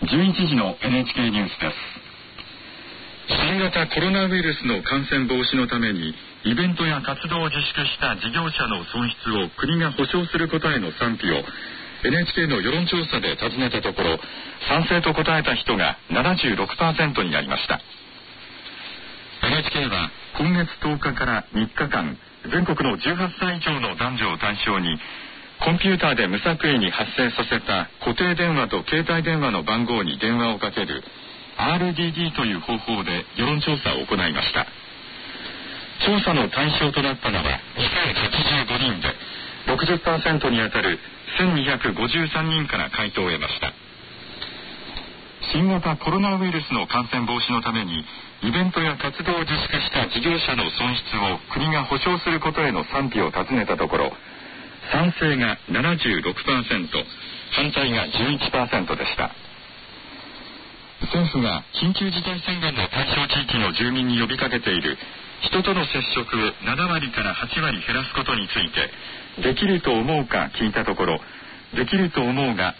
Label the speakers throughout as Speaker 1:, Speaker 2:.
Speaker 1: 11時の NHK ニュースです。新型コロナウイルスの感染防止のためにイベントや活動を自粛した事業者の損失を国が補償することへの賛否を NHK の世論調査で尋ねたところ、賛成と答えた人が 76% になりました。 NHK は今月10日から3日間、全国の18歳以上の男女を対象にコンピューターで無作為に発生させた固定電話と携帯電話の番号に電話をかける RDD という方法で世論調査を行いました。調査の対象となったのは2085人で 60% にあたる1253人から回答を得ました。新型コロナウイルスの感染防止のためにイベントや活動を自粛した事業者の損失を国が補償することへの賛否を尋ねたところ、賛成が 76%、反対が 11% でした。政府が緊急事態宣言の対象地域の住民に呼びかけている人との接触を7割から8割減らすことについて、できると思うか聞いたところ、できると思うが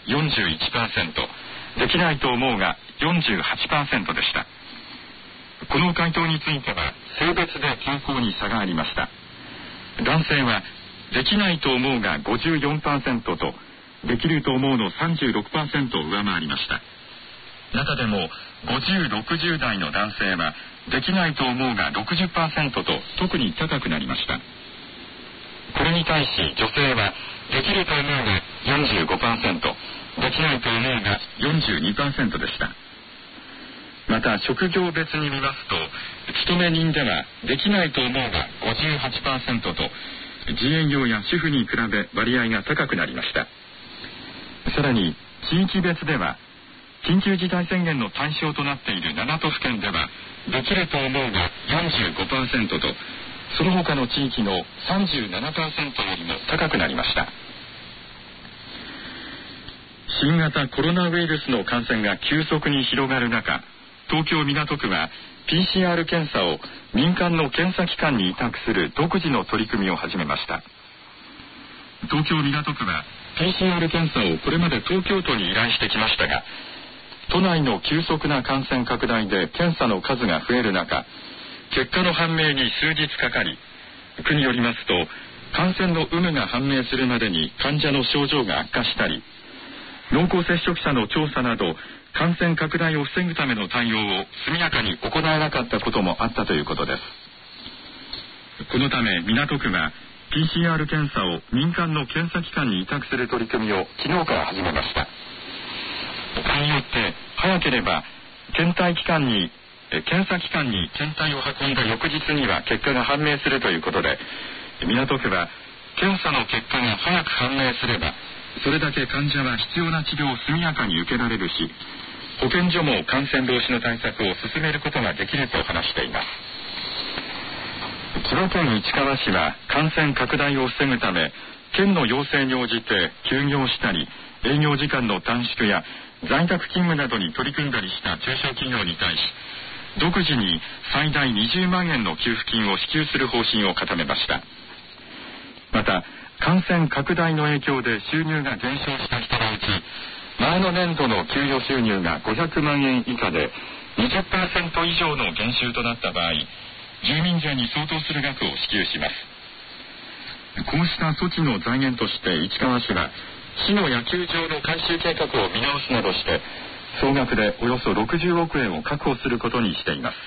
Speaker 1: 41%、できないと思うが 48% でした。この回答については性別で傾向に差がありました。男性はできないと思うが 54% と、できると思うの 36% を上回りました。中でも50、60代の男性はできないと思うが 60% と特に高くなりました。これに対し女性はできると思うが 45%、できないと思うが 42% でした。また職業別に見ますと、勤め人ではできないと思うが 58% と、自営業や主婦に比べ割合が高くなりました。さらに地域別では、緊急事態宣言の対象となっている7都府県ではできると思うが 45% と、その他の地域の 37% よりも高くなりました。新型コロナウイルスの感染が急速に広がる中、東京港区は PCR 検査を民間の検査機関に委託する独自の取り組みを始めました。東京港区は PCR 検査をこれまで東京都に依頼してきましたが、都内の急速な感染拡大で検査の数が増える中、結果の判明に数日かかり、区によりますと感染の有無が判明するまでに患者の症状が悪化したり、濃厚接触者の調査など感染拡大を防ぐための対応を速やかに行えなかったこともあったということです。このため港区は PCR 検査を民間の検査機関に委託する取り組みを昨日から始めました。これによって早ければ検査機関に検体を運んだ翌日には結果が判明するということで、港区は検査の結果が早く判明すればそれだけ患者は必要な治療を速やかに受けられるし、保健所も感染防止の対策を進めることができると話しています。千葉県市川市は感染拡大を防ぐため、県の要請に応じて休業したり営業時間の短縮や在宅勤務などに取り組んだりした中小企業に対し、独自に最大20万円の給付金を支給する方針を固めました。また感染拡大の影響で収入が減少した人のうち、前の年度の給与収入が500万円以下で 20% 以上の減収となった場合、住民税に相当する額を支給します。こうした措置の財源として市川市は市の野球場の改修計画を見直すなどして総額でおよそ60億円を確保することにしています。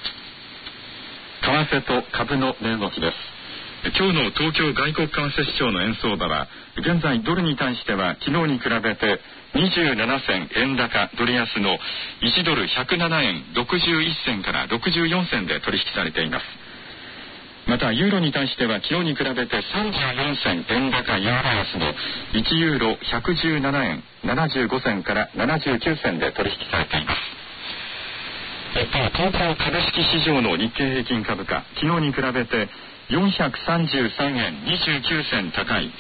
Speaker 1: 為替と株の値動きです。今日の東京外国為替市場の円相場は現在ドルに対しては昨日に比べて27銭円高ドル安の1ドル107円61銭から64銭で取引されています。またユーロに対しては昨日に比べて34銭円高ユーロ安の1ユーロ117円75銭から79銭で取引されています。一方、東京株式市場の日経平均株価、昨日に比べて433円29銭高い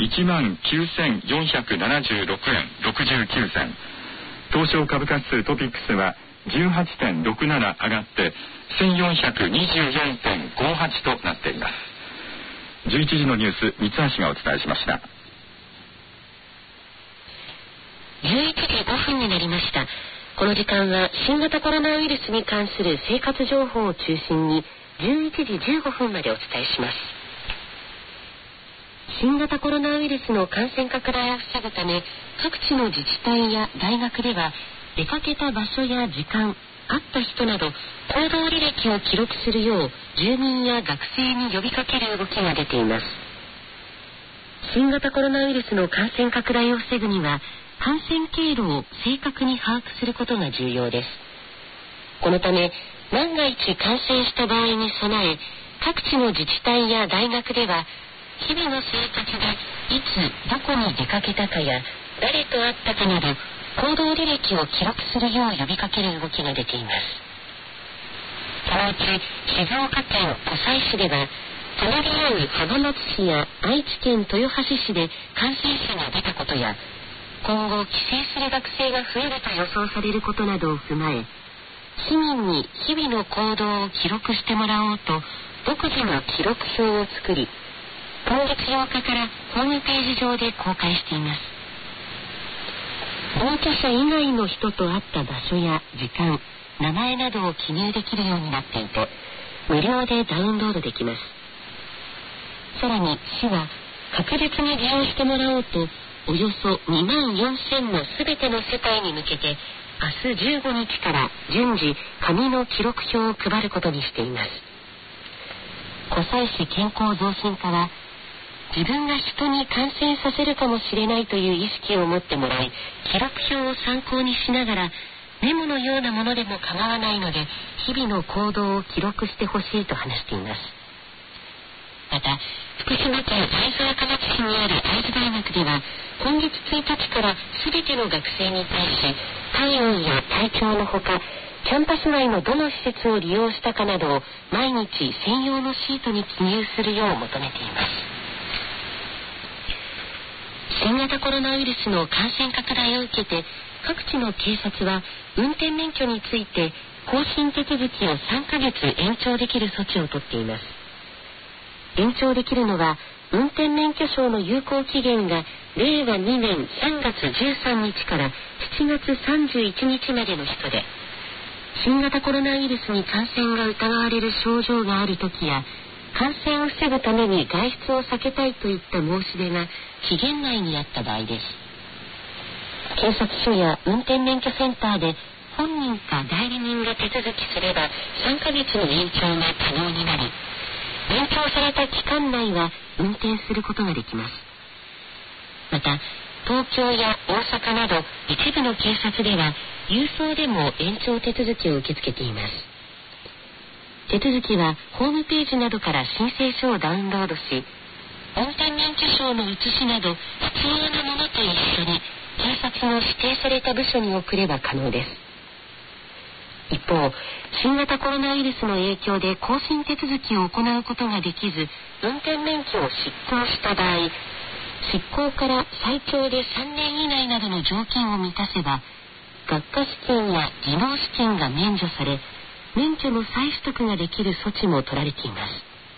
Speaker 1: 19,476 円69銭。東証株価指数トピックスは 18.67 上がって1424.58 となっています。11時のニュース、三橋がお伝えしました。
Speaker 2: 11時5分分になりました。この時間は新型コロナウイルスに関する生活情報を中心に11時15分までお伝えします。新型コロナウイルスの感染拡大を防ぐため、各地の自治体や大学では出かけた場所や時間、会った人など行動履歴を記録するよう住民や学生に呼びかける動きが出ています。新型コロナウイルスの感染拡大を防ぐには、感染経路を正確に把握することが重要です。このため、万が一感染した場合に備え、各地の自治体や大学では、日々の生活でいつどこに出かけたかや誰と会ったかなど行動履歴を記録するよう呼びかける動きが出ています。そのうち静岡県湖西市では、隣り合う浜松市や愛知県豊橋市で感染者が出たことや、今後帰省する学生が増えると予想されることなどを踏まえ、市民に日々の行動を記録してもらおうと独自の記録表を作り、今月8日からホームページ上で公開しています。同居者以外の人と会った場所や時間、名前などを記入できるようになっていて、無料でダウンロードできます。さらに市は確実に利用してもらおうと、およそ2万4000のすべての世帯に向けて明日15日から順次紙の記録表を配ることにしています。湖西市健康増進課は、自分が人に感染させるかもしれないという意識を持ってもらい、記録表を参考にしながら、メモのようなものでも構わないので日々の行動を記録してほしいと話しています。また、福島県会津若松市にある会津大学では、今月1日から全ての学生に対し、体温や体調のほか、キャンパス内のどの施設を利用したかなどを毎日専用のシートに記入するよう求めています。新型コロナウイルスの感染拡大を受けて、各地の警察は運転免許について更新手続きを3ヶ月延長できる措置をとっています。延長できるのは、運転免許証の有効期限が令和2年3月13日から7月31日までの人で、新型コロナウイルスに感染が疑われる症状があるときや、感染を防ぐために外出を避けたいといった申し出が期限内にあった場合です。警察署や運転免許センターで本人か代理人が手続きすれば3ヶ月の延長が可能になり、延長された期間内は運転することができます。また、東京や大阪など一部の警察では郵送でも延長手続きを受け付けています。手続きはホームページなどから申請書をダウンロードし、運転免許証の写しなど必要なものと一緒に警察の指定された部署に送れば可能です。一方、新型コロナウイルスの影響で更新手続きを行うことができず、運転免許を失効した場合、失効から最長で3年以内などの条件を満たせば、学科試験や技能試験が免除され、免許の再取得ができる措置も取られています。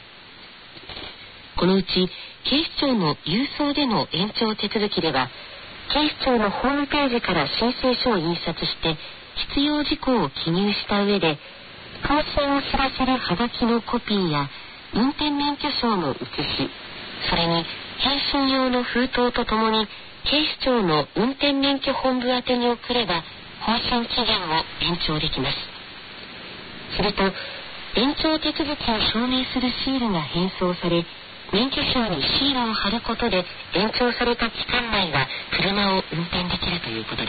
Speaker 2: このうち警視庁の郵送での延長手続きでは、警視庁のホームページから申請書を印刷して必要事項を記入した上で、更新を知らせるハガキのコピーや運転免許証の写し、それに返信用の封筒とともに警視庁の運転免許本部宛てに送れば更新期限を延長できます。すると、延長手続きを証明するシールが返送され、免許証にシールを貼ることで延長された期間内は車を運転できるということです。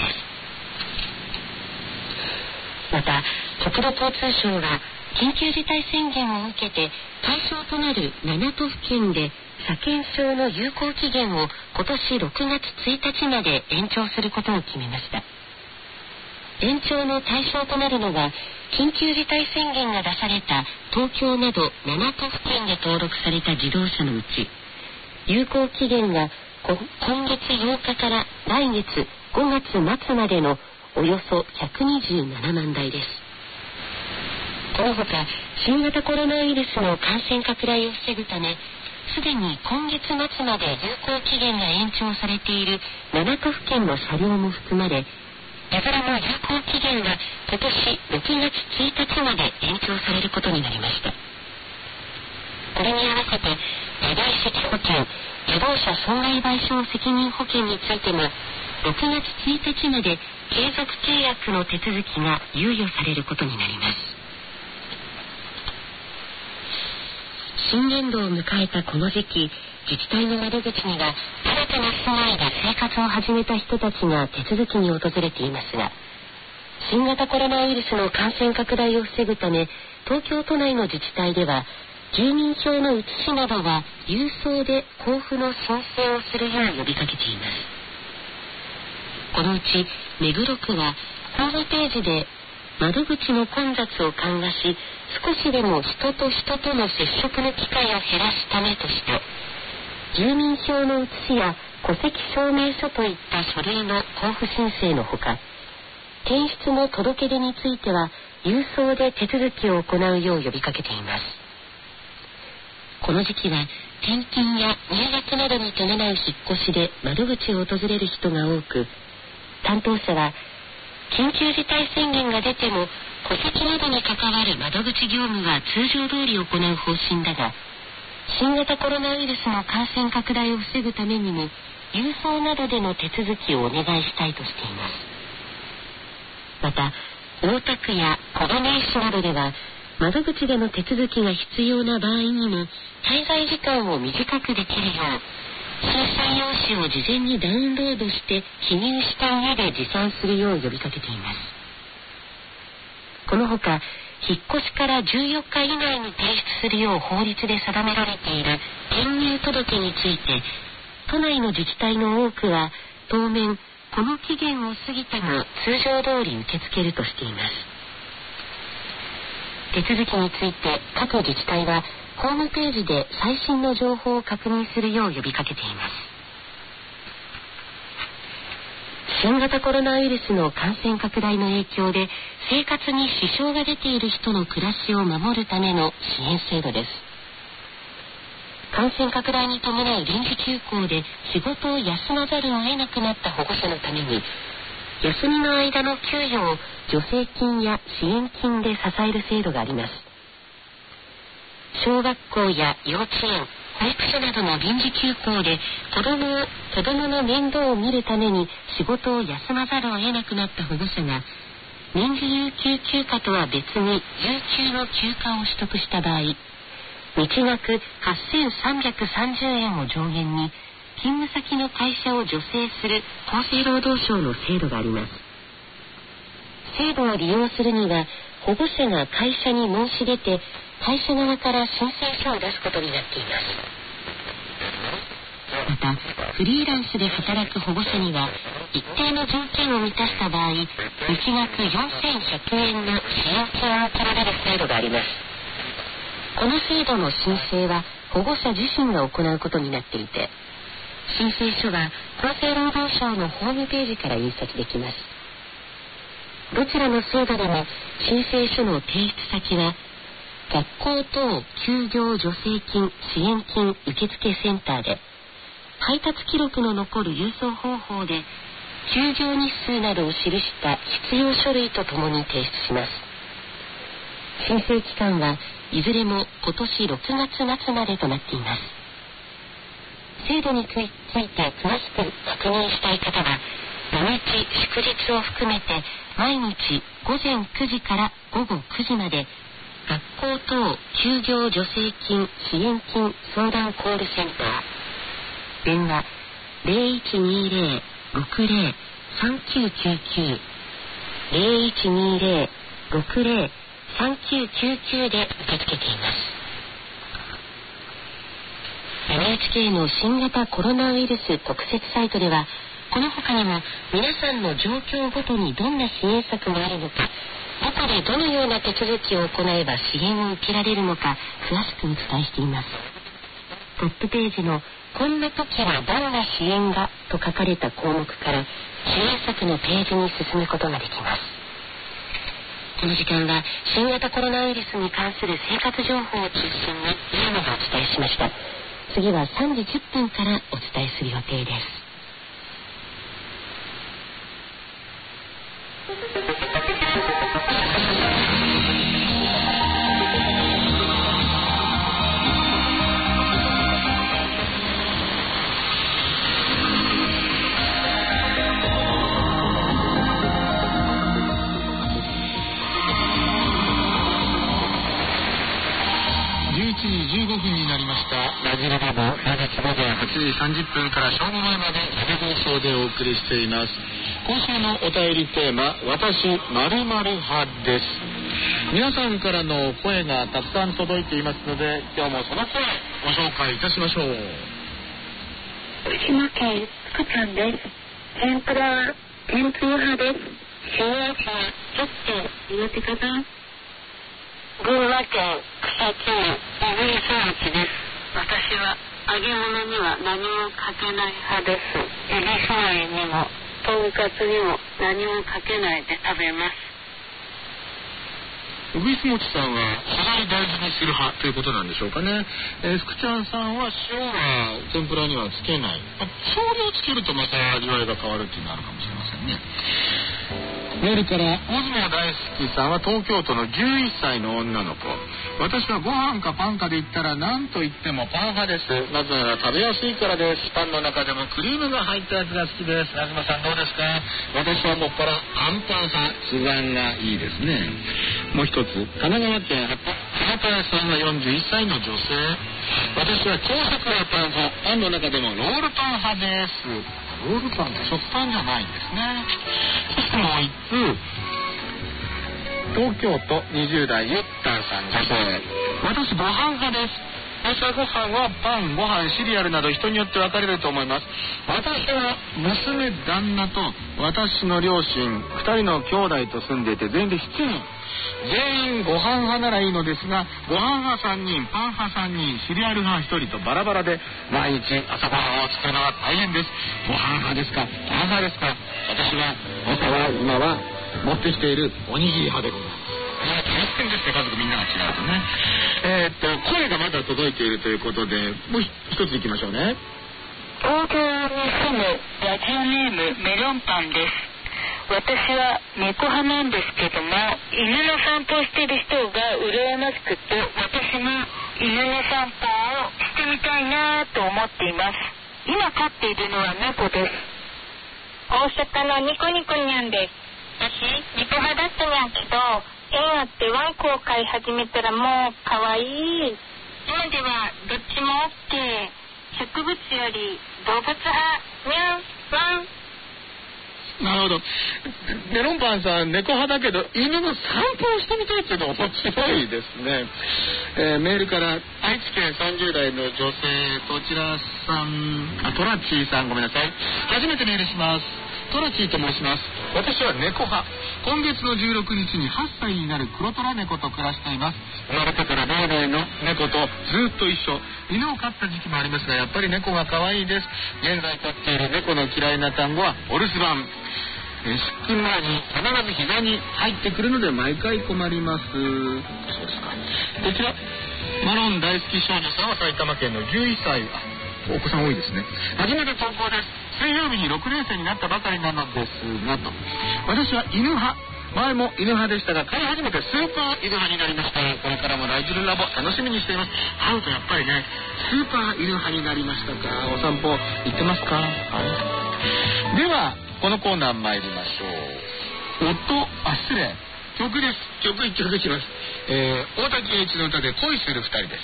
Speaker 2: また、国土交通省は緊急事態宣言を受けて対象となる7都府県で車検証の有効期限を今年6月1日まで延長することを決めました。延長の対象となるのは、緊急事態宣言が出された東京など7都府県で登録された自動車のうち、有効期限が今月8日から来月5月末までのおよそ127万台です。このほか、新型コロナウイルスの感染拡大を防ぐため、すでに今月末まで有効期限が延長されている7都府県の車両も含まれ、 いずれも有効期限が今年6月1日まで延長されることになりました。これに合わせて自賠責保険、自動車損害賠償責任保険についても6月1日まで継続契約の手続きが猶予されることになります。新年度を迎えたこの時期、自治体の窓口には新たな住まいで生活を始めた人たちが手続きに訪れていますが、新型コロナウイルスの感染拡大を防ぐため、東京都内の自治体では住民票の写しなどは郵送で交付の申請をするよう呼びかけています。このうち目黒区はホームページで窓口の混雑を緩和し、少しでも人と人との接触の機会を減らすためとして、住民票の写しや戸籍証明書といった書類の交付申請のほか、転出の届け出については郵送で手続きを行うよう呼びかけています。この時期は転勤や入学などに伴う引っ越しで窓口を訪れる人が多く、担当者は緊急事態宣言が出ても戸籍などに関わる窓口業務は通常通り行う方針だが、新型コロナウイルスの感染拡大を防ぐためにも郵送などでの手続きをお願いしたいとしています。また大田区や小金井市などでは窓口での手続きが必要な場合にも滞在時間を短くできるよう、申請用紙を事前にダウンロードして記入した上で持参するよう呼びかけています。このほか引っ越しから14日以内に提出するよう法律で定められている転入届について、都内の自治体の多くは当面この期限を過ぎても通常通り受け付けるとしています。手続きについて各自治体はホームページで最新の情報を確認するよう呼びかけています。新型コロナウイルスの感染拡大の影響で生活に支障が出ている人の暮らしを守るための支援制度です。感染拡大に伴う臨時休校で仕事を休まざるを得なくなった保護者のために、休みの間の給与を助成金や支援金で支える制度があります。小学校や幼稚園、保育所などの臨時休校で子供の面倒を見るために仕事を休まざるを得なくなった保護者が、年次有給休暇とは別に有給の休暇を取得した場合、日額8330円を上限に勤務先の会社を助成する厚生労働省の制度があります。制度を利用するには保護者が会社に申し出て、会社側から申請書を出すことになっています。またフリーランスで働く保護者には一定の条件を満たした場合、日額4100円の支援金を受けられる制度があります。この制度の申請は保護者自身が行うことになっていて、申請書は厚生労働省のホームページから印刷できます。どちらの制度でも申請書の提出先は学校等休業助成金支援金受付センターで、配達記録の残る郵送方法で休業日数などを記した必要書類とともに提出します。申請期間はいずれも今年6月末までとなっています。制度について詳しく確認したい方は、土日祝日を含めて毎日午前9時から午後9時まで学校等休業助成金支援金相談コールセンター、電話 0120-60-3999 0120-60-3999 で受け付けています。NHK の新型コロナウイルス特設サイトでは、この他にも皆さんの状況ごとにどんな支援策があるのか、どこでどのような手続きを行えば支援を受けられるのか詳しくお伝えしています。トップページのこんな時はどんな支援がと書かれた項目から支援策のページに進むことができます。この時間は新型コロナウイルスに関する生活情報を中心に今までお伝えしました。次は3時10分からお伝えする予定です。
Speaker 1: 15分になりました。ラジオラボ、平日午前8時30分から正午前まで生放送でお送りしています。今週のお便りテーマ、私〇〇派です。皆さんからの声がたくさん届いていますので、今日もその声ご紹介いたしましょう。
Speaker 2: 福島県福ちゃんです。天ぷらは天ぷら派です。塩味はちょっと苦手かな。群馬県草津の小栗育ちです。私は揚げ物には何もかけない派です。エビフライにもとんかつにも何もかけないで食べます。
Speaker 1: 小栗もちさんは素材大事にする派ということなんでしょうかね。福ちゃんさんは塩は天ぷらにはつけない。少量つけるとまた味わいが変わるっていうのがあるかもしれませんね。メールから大相撲大好きさんは東京都の11歳の女の子。私はご飯かパンかで言ったら何と言ってもパン派です。なぜなら食べやすいからです。パンの中でもクリームが入ったやつが好きです。東さんどうですか？私はもっぱらあんパン派、つばんがいいですね。もう一つ、神奈川県浜田屋さんは41歳の女性。私は朝食はパン派、パンの中でもロールパン派です。ロールパンって食パンじゃないんですね。そしてもう一通、東京都20代ゆったんさん女性。私ご飯派です。朝ごはんはパン、ご飯、シリアルなど人によって分かれると思います。私は娘、旦那と私の両親2人の兄弟と住んでいて全員で7人。全員ご飯派ならいいのですが、ご飯派3人、パン派3人、シリアル派1人とバラバラで毎日朝ごはんを作るのは大変です。ご飯派ですか、パン派ですか？私は朝は今は持ってきているおにぎり派でございます。大変ですね、家族みんなが違うとね。声がまだ届いているということで、もう一ついきましょうね。
Speaker 2: 東京に住むラジオネームメロンパンです。私は猫派なんですけども、犬の散歩をしている人が羨ましくて、私も犬の散歩をしてみたいなと思っています。今飼っているのは猫です。大阪のニコニコニャンです。私猫派だったんやけど、縁あってワンコを飼い始めたらもうかわいい。今ではどっちも OK。 植物より動物派。ニャンワン。
Speaker 1: なるほど。メロンパンさん猫派だけど犬の散歩をしてみたいっていうの面白いですね。メールから愛知県30代の女性、こちらさん、トラッチーさん、ごめんなさい。初めてメールします。トラチーと申します。私は猫派。今月の16日に8歳になる黒トラ猫と暮らしています。生まれてから0歳の猫とずっと一緒。犬を飼った時期もありますが、やっぱり猫が可愛いです。現在飼っている猫の嫌いな単語はお留守番。出勤前に必ず膝に入ってくるので毎回困ります。そうですか。こちらマロン大好き少女さんは埼玉県の11歳。お子さん多いですね。初めて投稿です。水曜日に6年生になったばかりなのですがと。私は犬派。前も犬派でしたが、飼い始めてスーパー犬派になりました。これからもライジルラボ楽しみにしています。会うとやっぱりね、スーパー犬派になりましたか。お散歩行ってますか？はい。ではこのコーナー参りましょう。失礼。曲です。曲1曲いきます。大滝栄一の歌で恋する2人です。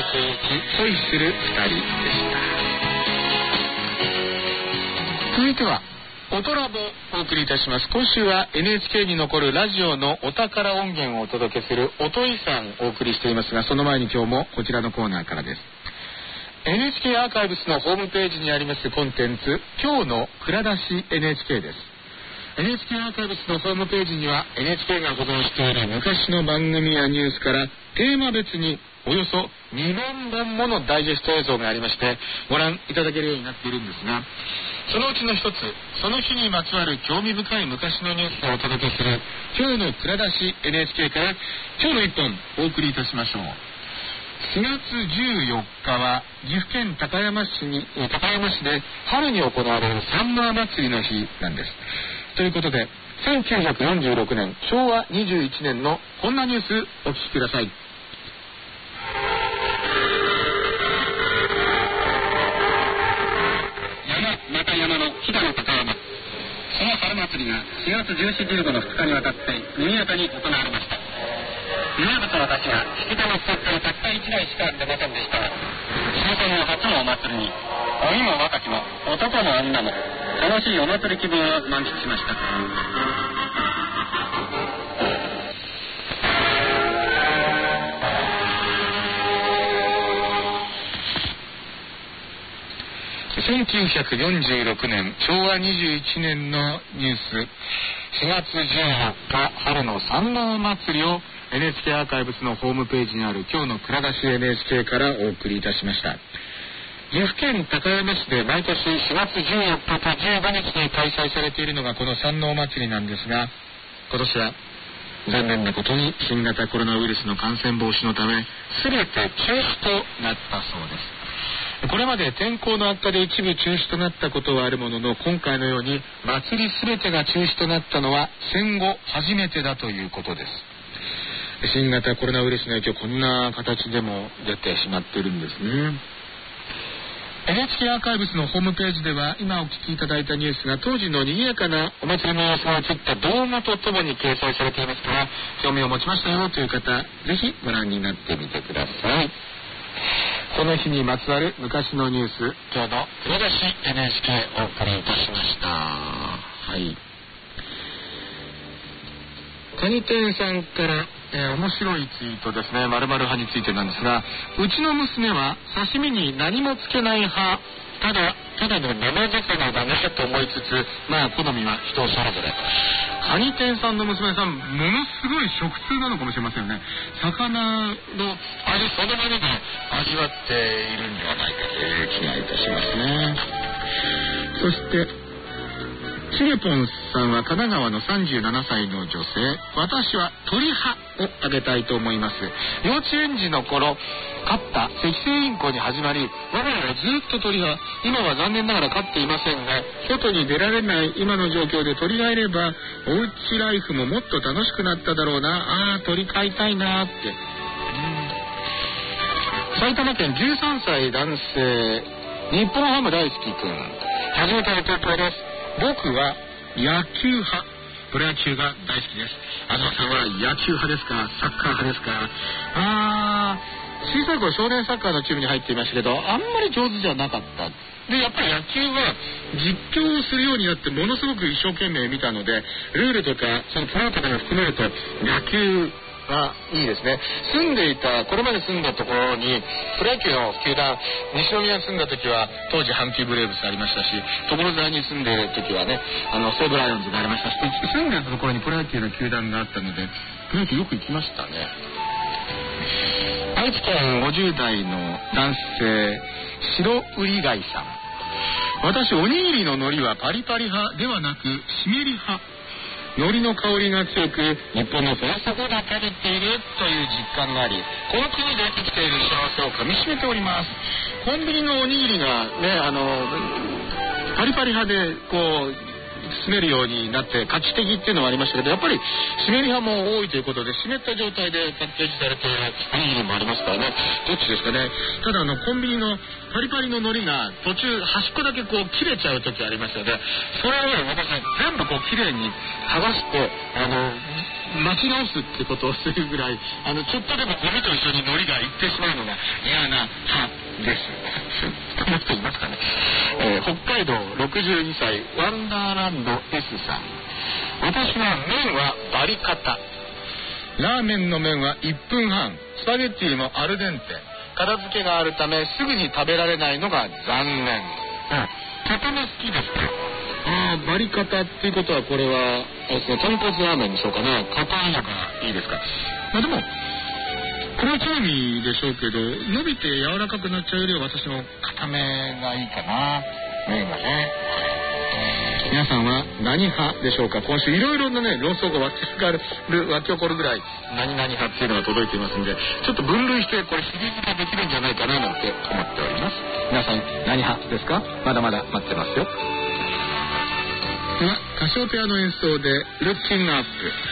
Speaker 3: 圭一、恋する二人でした。続いてはオトラボをお送りいたします。今週は NHK に残るラジオのお宝音源をお届けする音遺産をお送りしていますが、その前に今日もこちらのコーナーからです。 NHK アーカイブスのホームページにありますコンテンツ、今日の蔵出し NHK です。 NHK アーカイブスのホームページには NHK が保存している昔の番組やニュースからテーマ別におよそ2万本ものダイジェスト映像がありまして、ご覧いただけるようになっているんですが、そのうちの一つ、その日にまつわる興味深い昔のニュースをお届けする今日の蔵出し NHK から今日の一本お送りいたしましょう。4月14日は岐阜県高山市で春に行われるサンマー祭りの日なんです。ということで1946年昭和21年のこんなニュースお聞きください。
Speaker 4: また山の飛騨の高山、その春祭りが4月14、15の2日にわたって賑やかに行われました。名物のたちが引き手のステッカーたった1台しか出ませんでしたが、終戦後初のお祭りに老いも若きも男も女も楽しいお祭り気分を満喫しました。
Speaker 3: 1946年昭和21年のニュース、4月14日春のサンマー祭りを NHK アーカイブスのホームページにある今日の蔵出し NHK からお送りいたしました。岐阜県高山市で毎年4月14日と15日に開催されているのがこの山王祭りなんですが、今年は残念なことに新型コロナウイルスの感染防止のため全て中止となったそうです。これまで天候の悪化で一部中止となったことはあるものの、今回のように祭り全てが中止となったのは戦後初めてだということです。新型コロナウイルスの影響、こんな形でも出てしまっているんですね。NHK アーカイブスのホームページでは今お聞きいただいたニュースが当時の賑やかなお祭りの様子が映った動画とともに掲載されていますから、興味を持ちましたよという方、ぜひご覧になってみてください。この日にまつわる昔のニュース、今日の蔵出し NHK お送りいたしました。はい。カニ店さんから、面白いツイートですね。〇〇派についてなんですが、うちの娘は刺身に何もつけない派、ただの生魚だねと思いつつ、まあ好みは人それぞれ。カニ店さんの娘さん、ものすごい食通なのかもしれませんね。魚の味そのままで味わっているんではないかという気がいたしますね。そしてチゲポンさんは神奈川の37歳の女性、私は鳥派をあげたいと思います。幼稚園児の頃飼ったセキセイインコに始まり、我が家はずっと鳥派、今は残念ながら飼っていませんが、外に出られない今の状況で鳥がいればおうちライフももっと楽しくなっただろうな。鳥飼いたいなって。埼玉県13歳男性、日本ハム大好きくん、初めての投稿です。僕は野球派、プロ野球が大好きです。東さんは野球派ですか、サッカー派ですか。小さい頃少年サッカーのチームに入っていましたけど、あんまり上手じゃなかった。でやっぱり野球は実況をするようになってものすごく一生懸命見たので、ルールとかそのプロとかも含めると野球いいですね。これまで住んだところにプロ野球の球団、西宮に住んだ時は当時阪急ブレーブスありましたし、所沢に住んでいる時はね、西武ライオンズがありましたし、住んでいたところにプロ野球の球団があったのでプロ野球よく行きましたね。愛知県50代の男性、白売り貝さん、私おにぎりの海苔はパリパリ派ではなく湿り派、海苔の香りが強く日本のフランス語が食べているという実感があり、この国で生きている幸せをかみしめております。コンビニのおにぎりがね、パリパリ派でこう湿るようになって画期的っていうのはありましたけど、やっぱり湿り派も多いということで湿った状態でパッケージされているおにぎりもありますからね。どっちですかね。ただコンビニのパリパリの海苔が途中端っこだけこう切れちゃう時ありますので、それを私全部こう綺麗に剥がして巻き直すってことをするぐらいちょっとでもゴミと一緒に海苔がいってしまうのが嫌な派です。この人いますかね。北海道62歳ワンダーランド S さん。私は麺はバリカタ、ラーメンの麺は1分半、スパゲッティもアルデンテ、片付けがあるためすぐに食べられないのが残念。固め好きですか。バリカタっていうことはこれは豚骨ラーメンにしようかな。硬いのがいいですか。でもこれは興味でしょうけど、伸びて柔らかくなっちゃうよりは私の固めがいいかな、麺がね。皆さんは何派でしょうか。今週いろいろなね論争が沸き起こるぐらい何々派っていうのが届いていますんで、ちょっと分類してこれシリーズ化できるんじゃないかななんて思っております。皆さん何派ですか。まだまだ待ってますよ。ではカシオペアの演奏でルッキングアップ。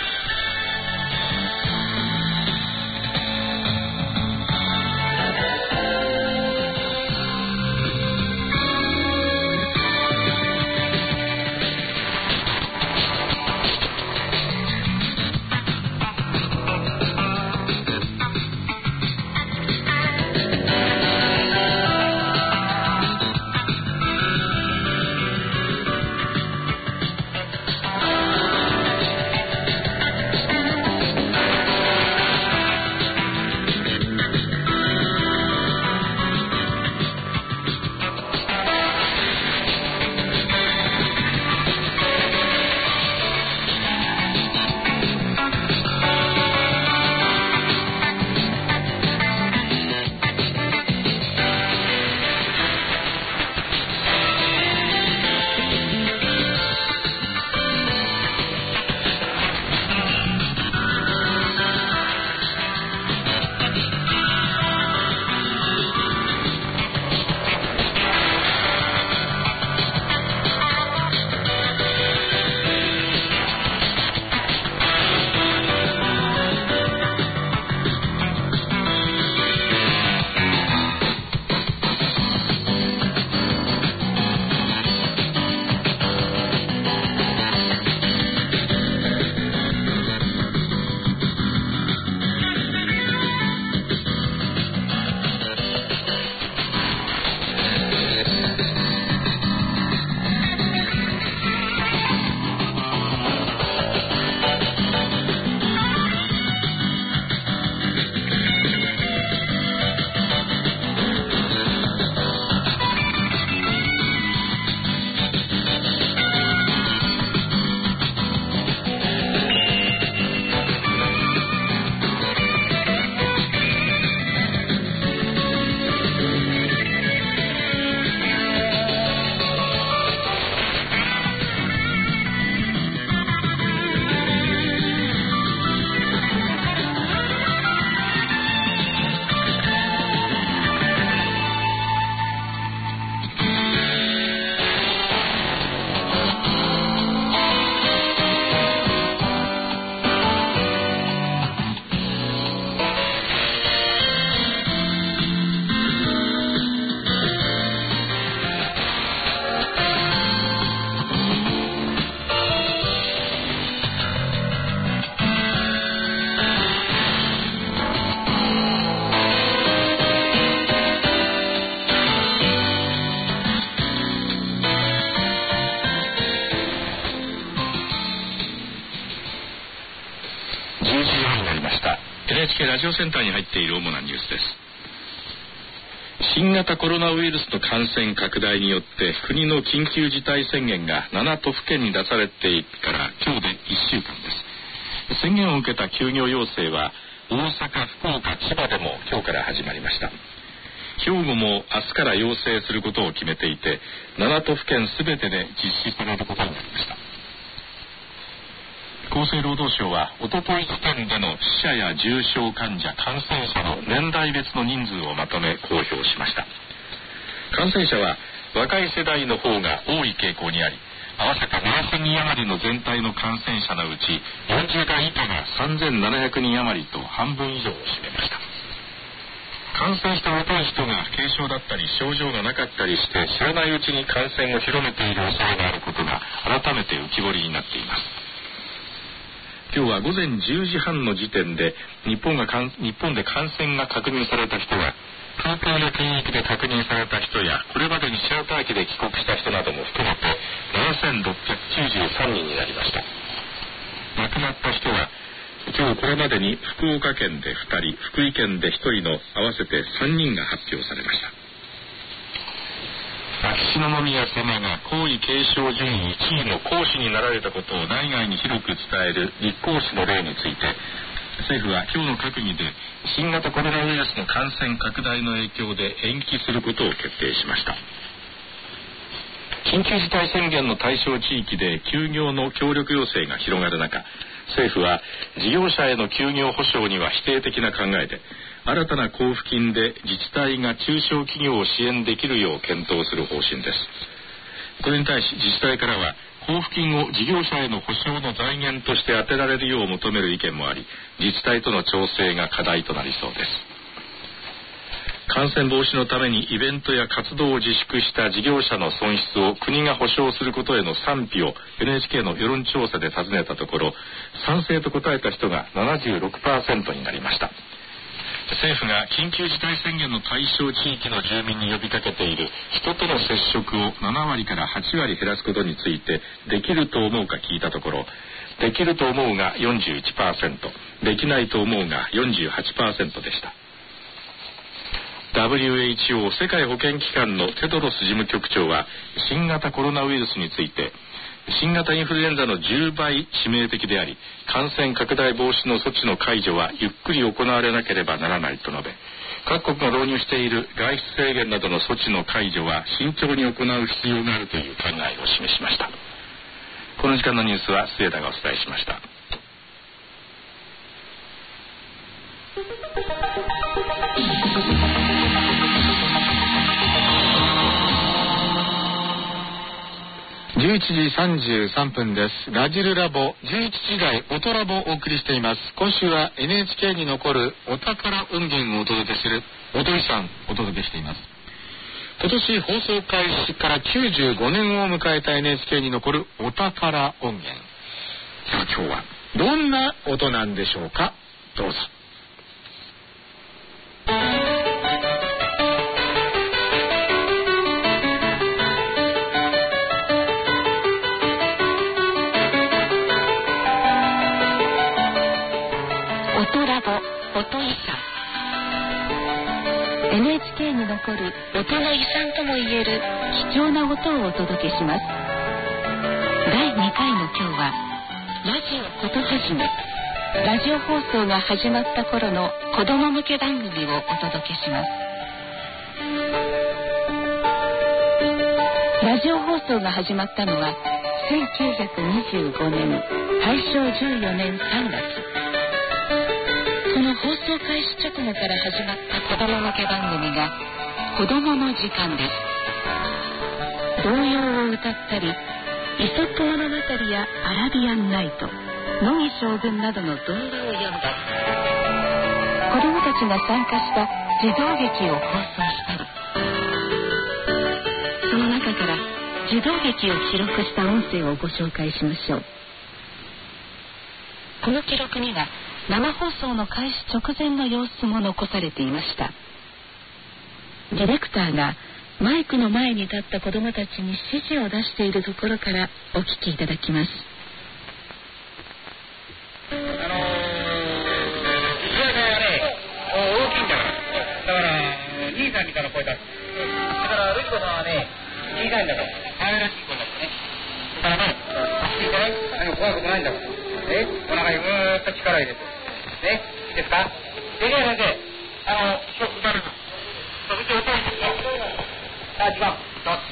Speaker 1: NHK ラジオセンターに入っている主なニュースです。新型コロナウイルスの感染拡大によって国の緊急事態宣言が7都府県に出されてから今日で1週間です。宣言を受けた休業要請は大阪、福岡、千葉でも今日から始まりました。兵庫も明日から要請することを決めていて、7都府県すべてで実施されることになりました。厚生労働省はおととい時点での死者や重症患者、感染者の年代別の人数をまとめ公表しました。感染者は若い世代の方が多い傾向にあり、合わせて7000人余りの全体の感染者のうち40代以下が3700人余りと半分以上を占めました。感染した若い人が軽症だったり症状がなかったりして知らないうちに感染を広めている恐れがあることが改めて浮き彫りになっています。 今日は午前10時半の時点で日本で感染が確認された人は、東京の検疫で確認された人やこれまでにチャーター機で帰国した人なども含めて7693人になりました。亡くなった人は今日これまでに福岡県で2人、福井県で1人の合わせて3人が発表されました。秋篠宮さまが皇位継承順位1位の皇嗣になられたことを内外に広く伝える立皇嗣の例について、政府は今日の閣議で新型コロナウイルスの感染拡大の影響で延期することを決定しました。緊急事態宣言の対象地域で休業の協力要請が広がる中、政府は事業者への休業保障には否定的な考えで、新たな交付金で自治体が中小企業を支援できるよう検討する方針です。これに対し自治体からは、交付金を事業者への保障の財源として充てられるよう求める意見もあり、自治体との調整が課題となりそうです。感染防止のためにイベントや活動を自粛した事業者の損失を国が保証することへの賛否を NHK の世論調査で尋ねたところ、賛成と答えた人が 76% になりました。政府が緊急事態宣言の対象地域の住民に呼びかけている人との接触を7割から8割減らすことについて、できると思うか聞いたところ、できると思うが 41%、できないと思うが 48% でした。WHO 世界保健機関のテドロス事務局長は、新型コロナウイルスについて、新型インフルエンザの10倍致命的であり、感染拡大防止の措置の解除はゆっくり行われなければならないと述べ、各国が導入している外出制限などの措置の解除は慎重に行う必要があるという考えを示しました。この時間のニュースは末田がお伝えしました。
Speaker 3: 11時33分です。ラジルラボ11時台音ラボをお送りしています。今週は NHK に残るお宝音源をお届けする音井さんお届けしています。今年放送開始から95年を迎えた NHK に残るお宝音源。さあ今日はどんな音なんでしょうか。どうぞ。
Speaker 2: 音ラボ音遺産。 NHK に残る音の遺産ともいえる貴重な音をお届けします。第2回の今日は、ラジオことはじめ、ラジオ放送が始まった頃の子ども向け番組をお届けします。ラジオ放送が始まったのは1925年大正14年3月。その放送開始直後から始まった子ども向け番組が子どもの時間です。童謡を歌ったり、イソップ物語やアラビアンナイト、乃木将軍などの童話を読んだり、子どもたちが参加した児童劇を放送したり、その中から児童劇を記録した音声をご紹介しましょう。この記録には生放送の開始直前の様子も残されていました。ディレクターがマイクの前に立った子どもたちに指示を出しているところからお聞きいただきます。
Speaker 4: 大きいんだから。だから兄さんみたいな声出す。だからルチ子さんはね、小さいんだから可愛らしい子だってね。だからね、いいかい？怖いことないんだから。お腹にぐーっと力入れてね、いいですか？できない先生、歌るのそして音をしてさあ、時間どうぞ。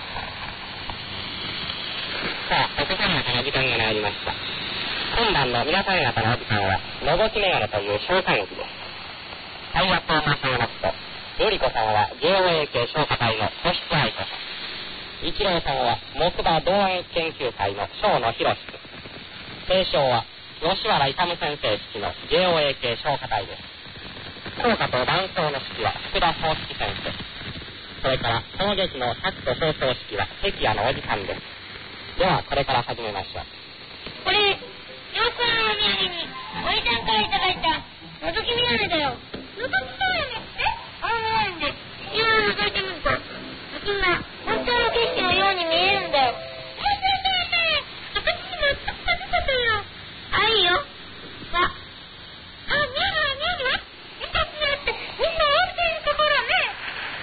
Speaker 4: さあ、お子さん方の時間が参りました。今晩の皆さん方のお時間はのぼきメガネという小歌劇です。タイアップを申し上げますと、ルリ子さんは JOA 系消化隊の素質愛子さん、一郎さんは木馬動演研究会の小野博君、継承は吉原勇先生式の JOA 系消化隊です。校歌と伴奏の式は福田宗式先生、それからこの劇の作と放送式は関谷のおじさんです。ではこれから始めましょう。
Speaker 5: これよく産におじちゃんからいただいた覗き見られだよ。覗きそうやね。あれなんでいろいろ覗いてみるとみんな本当の景色のように見えるんだよ。私にもちょっとよ。あ、いいよ。見えるわ見えるわ。見たくなってみんな温泉のところね。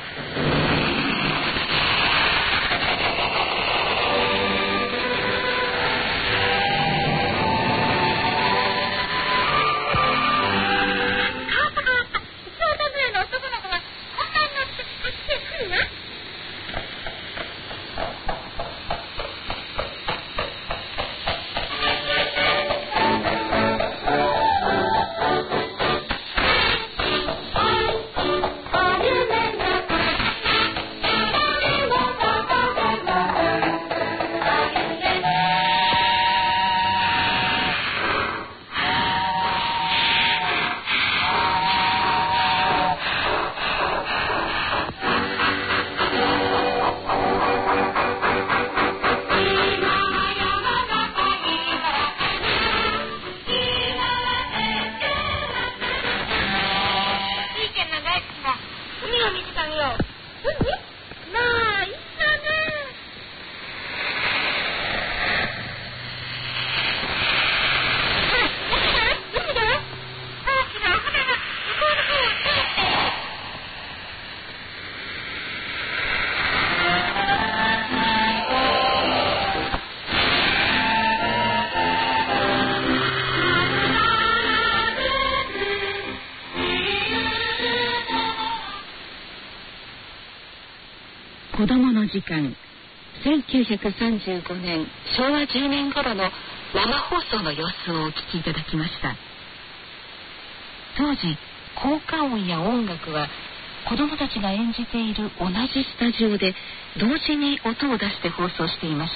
Speaker 2: 子供の時間、1935年昭和10年頃の生放送の様子をお聞きいただきました。当時効果音や音楽は子供たちが演じている同じスタジオで同時に音を出して放送していました。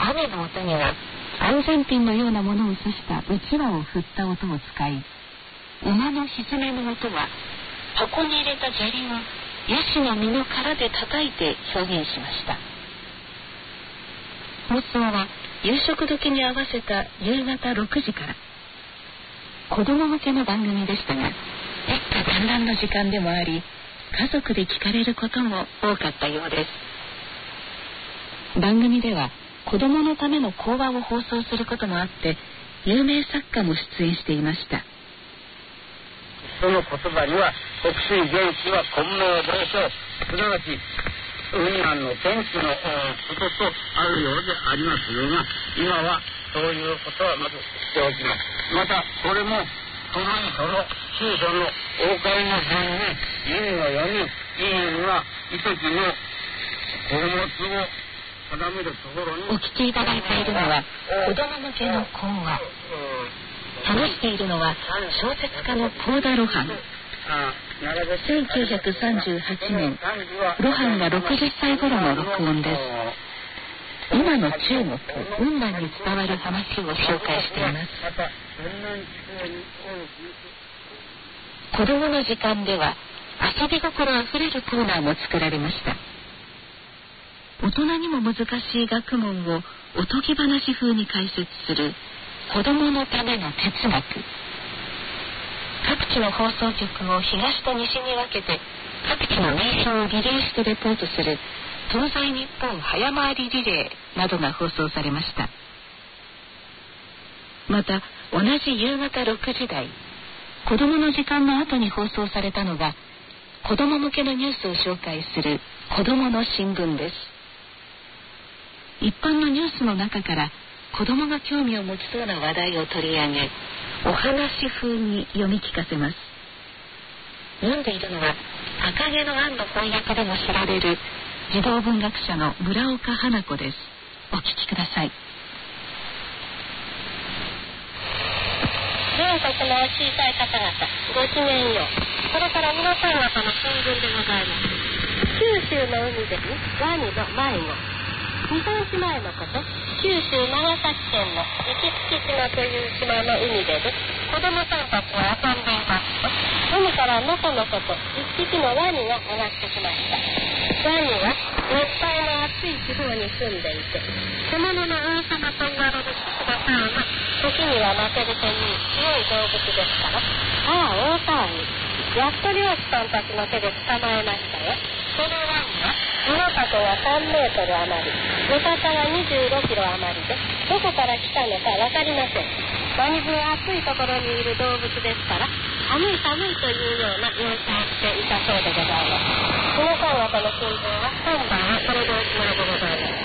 Speaker 2: 雨の音には安全ピンのようなものを刺したうちわを振った音を使い、馬の蹄の音は箱に入れた砂利をヤシの実の殻で叩いて表現しました。放送は夕食時に合わせた夕方6時から。子供向けの番組でしたが、一家団らんの時間でもあり、家族で聞かれることも多かったようです。番組では子供のための講話を放送することもあって、有名作家も出演していました。
Speaker 4: その言葉には国水元気は混迷暴走、すなわち雲南の天気のこととあるようでありますが、今はそういうことはまずしておきます。またこれもその中書の王会の順に院の4人、院は遺跡の宝物を定めるところに
Speaker 2: お聞きいただいているのは子供向けの講話。話しているのは小説家の幸田露伴。1938年露伴が60歳頃の録音です。今の中国雲南に伝わる話を紹介しています。子供の時間では遊び心あふれるコーナーも作られました。大人にも難しい学問をおとぎ話風に解説する子供のための哲学。各地の放送局を東と西に分けて各地の名称をリレーしてレポートする東西日本早回りリレーなどが放送されました。また同じ夕方6時台、子供の時間の後に放送されたのが子供向けのニュースを紹介する子供の新聞です。一般のニュースの中から子供が興味を持ちそうな話題を取り上げ、お話風に読み聞かせます。読んでいるのは赤毛のアンの翻訳でも知られる児童文学者の村岡花子です。お聞きください。
Speaker 5: 全国の小さい方々ごきげんよう。これから皆さん方の新聞でございます。九州の海でワニの迷子。2、3日前のこと、九州長崎県の壱岐島という島の海で子供さんたちは遊んでいますと、海からからのこのこと一匹のワニが上がってきました。ワニは熱帯の暑い地方に住んでいて、獣の王様と言われる姿が時には負けるという強い動物ですから、大騒ぎ。やっと漁師さんたちの手で捕まえましたよ。このワニは身の丈は3メートル余り、重さは25キロ余りで、どこから来たのか分かりません。何分暑いところにいる動物ですから、寒い寒いというような様子をしていたそうでございます。この間はこの新聞は今晩はこれでおしまいでございます。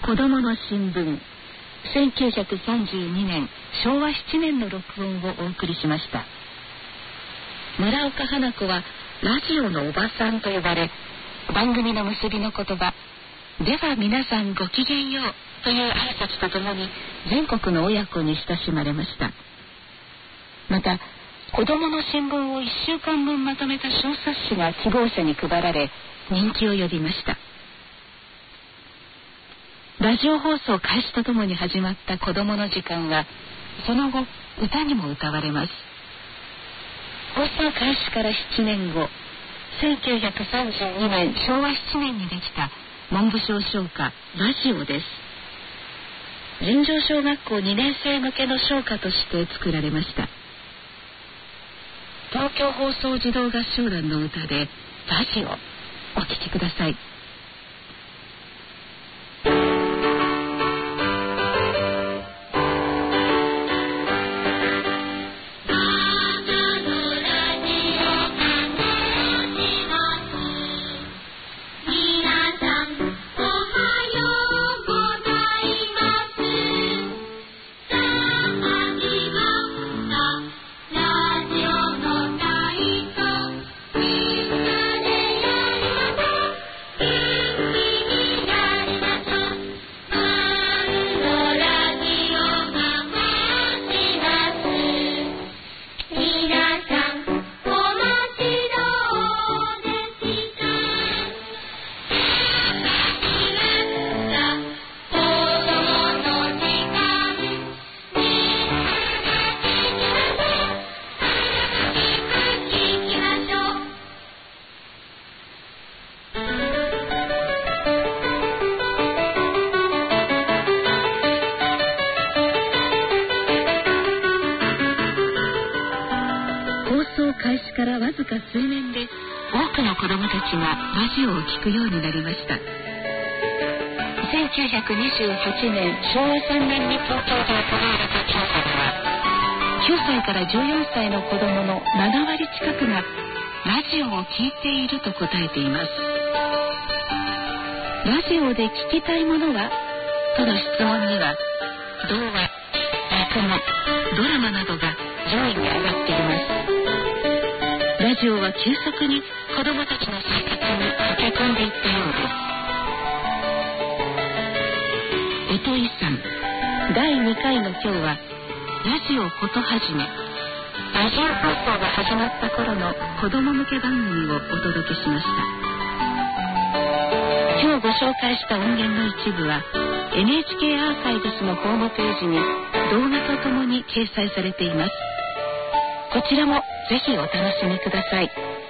Speaker 2: 子供の新聞、1932年昭和7年の録音をお送りしました。村岡花子はラジオのおばさんと呼ばれ、番組の結びの言葉では皆さんごきげんようという挨拶とともに全国の親子に親しまれました。また子どもの新聞を1週間分まとめた小冊子が希望者に配られ人気を呼びました。ラジオ放送開始とともに始まった子どもの時間はその後歌にも歌われます。放送開始から7年後、1932年昭和7年にできた文部省唱歌ラジオです。尋常小学校2年生向けの唱歌として作られました。東京放送児童合唱団の歌でラジオ、お聴きください。開始からわずか数年で多くの子どもたちがラジオを聴くようになりました。1928年昭和3年に東京で行われた調査では9歳から14歳の子どもの7割近くがラジオを聴いていると答えています。ラジオで聴きたいものはとの質問には童話、落語、ドラマなどが上位に上がっています。ラジオは急速に子どもたちの生活に溶け込んでいったようです。音井さん、第2回の今日はラジオことはじめ、ラジオ放送が始まった頃の子ども向け番組をお届けしました。今日ご紹介した音源の一部は NHK アーカイブスのホームページに動画とともに掲載されています。こちらもぜひお楽しみください。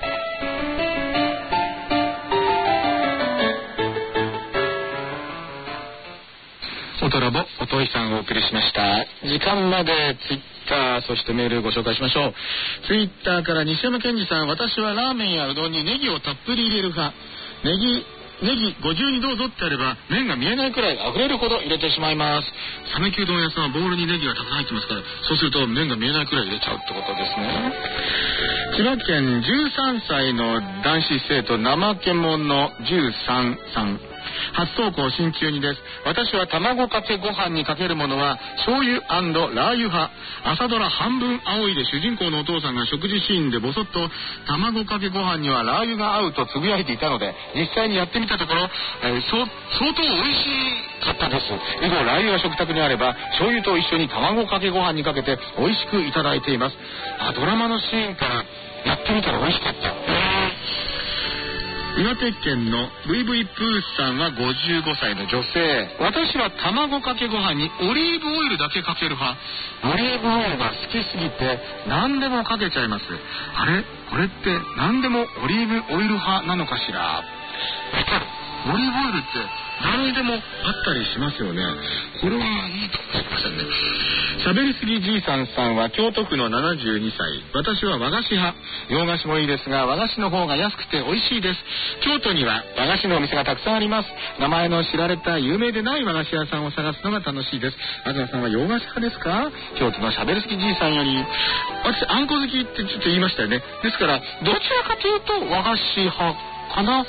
Speaker 3: 音ラボ、音井さんをお送りしました。時間までツイッター、そしてメールご紹介しましょう。ツイッターから西山健二さん、私はラーメンやうどんにネギをたっぷり入れる派。ネギご自由にどうぞってあれば麺が見えないくらい溢れるほど入れてしまいます。讃岐うどん屋さんはボウルにネギがたくさん入ってますから、そうすると麺が見えないくらい入れちゃうってことですね。千葉県13歳の男子生徒怠け者13さん、初投稿新中2です。私は卵かけご飯にかけるものは醤油&ラー油派。朝ドラ半分青いで主人公のお父さんが食事シーンでボソッと卵かけご飯にはラー油が合うとつぶやいていたので実際にやってみたところ、相当美味しかったです。以後ラー油が食卓にあれば醤油と一緒に卵かけご飯にかけて美味しくいただいています。ドラマのシーンからやってみたら美味しかった。 岩手県のブイブイプーさんは55歳の女性。私は卵かけご飯にオリーブオイルだけかける派。オリーブオイルが好きすぎて何でもかけちゃいます。あれ、これって何でもオリーブオイル派なのかしら。オリーブオイルって何にでもあったりしますよね。これはいいかもしれませんね。喋りすぎじいさんさんは京都府の72歳。私は和菓子派。洋菓子もいいですが和菓子の方が安くて美味しいです。京都には和菓子のお店がたくさんあります。名前の知られた有名でない和菓子屋さんを探すのが楽しいです。東さんは洋菓子派ですか。京都の喋りすぎじいさんより、私あんこ好きってちょっと言いましたよね。ですからどちらかというと和菓子派かな。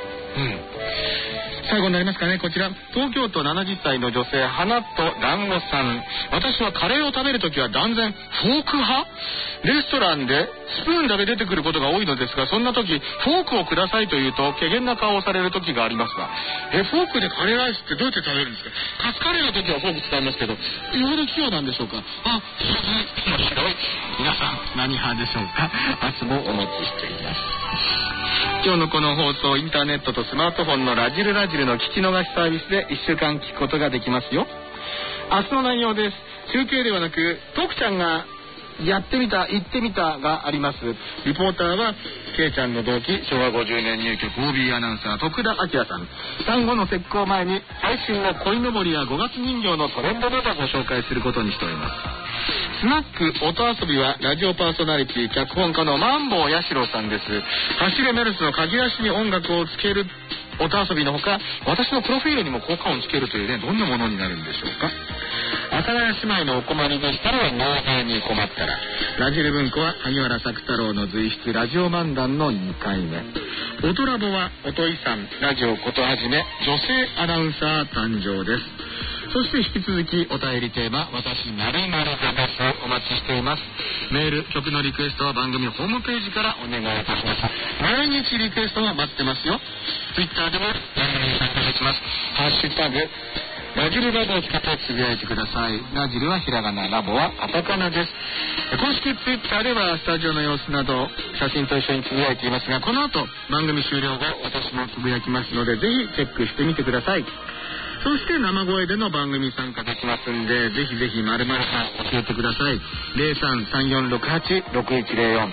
Speaker 3: 最後になりますかね。こちら東京都70歳の女性、花と団子さん。私はカレーを食べるときは断然フォーク派。レストランでスプーンだけ出てくることが多いのですが、そんな時フォークをくださいと言うと怪げな顔をされる時がありますが、フォークでカレーライスってどうやって食べるんですか。カツカレーの時はフォーク使いますけど、よほど器用なんでしょうか。面白い。皆さん何派でしょうか。明日もお待ちしています。今日のこの放送、インターネットとスマートフォンのラジルラジルの聞き逃しサービスで1週間聞くことができますよ。明日の内容です。中継ではなく徳ちゃんがやってみた行ってみたがあります。リポーターはけいちゃんの同期、昭和50年入局 OB アナウンサー徳田明さん。単語の節句を前に最新の鯉のぼりや5月人形のトレンドなどをご紹介することにしております。スナック音遊びはラジオパーソナリティ脚本家のマンボウヤシロさんです。走れメルスの鍵足に音楽をつける音遊びのほか、私のプロフィールにも効果音つけるというね、どんなものになるんでしょうか。阿佐ヶ谷姉妹のお困りでしたら納税に困ったら。ラジル文庫は萩原作太郎の随筆ラジオ漫談の2回目。オトラボは音井さん、ラジオことはじめ女性アナウンサー誕生です。そして引き続きお便りテーマ、私〇〇派です。お待ちしています。メール、曲のリクエストは番組ホームページからお願いいたします。毎日リクエストが待ってますよ。ツイッターでも番組に参加できます。ハッシュタグラジルラボを使ってつぶやいてください。ラジルはひらがな、ラボはカタカナです。公式ツイッターではスタジオの様子など写真と一緒につぶやいていますが、この後番組終了後私もつぶやきますので、ぜひチェックしてみてください。そして生声での番組参加できますんで、ぜひぜひ〇〇派教えてください。0334686104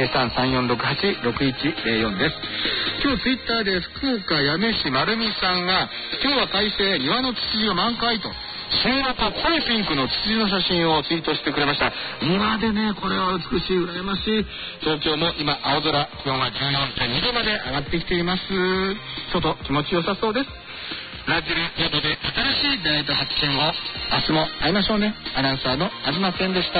Speaker 3: 0334686104です。今日ツイッターで福岡八女市丸美さんが、今日は快晴、庭のツツジが満開と新型濃いピンクのツツジの写真をツイートしてくれました。庭でね、これは美しい、羨ましい。東京も今青空、気温は 14.2 度まで上がってきています。外気持ちよさそうです。ラジル宿で新しい出会いと発見を、明日も会いましょうね。アナウンサーの東健でした。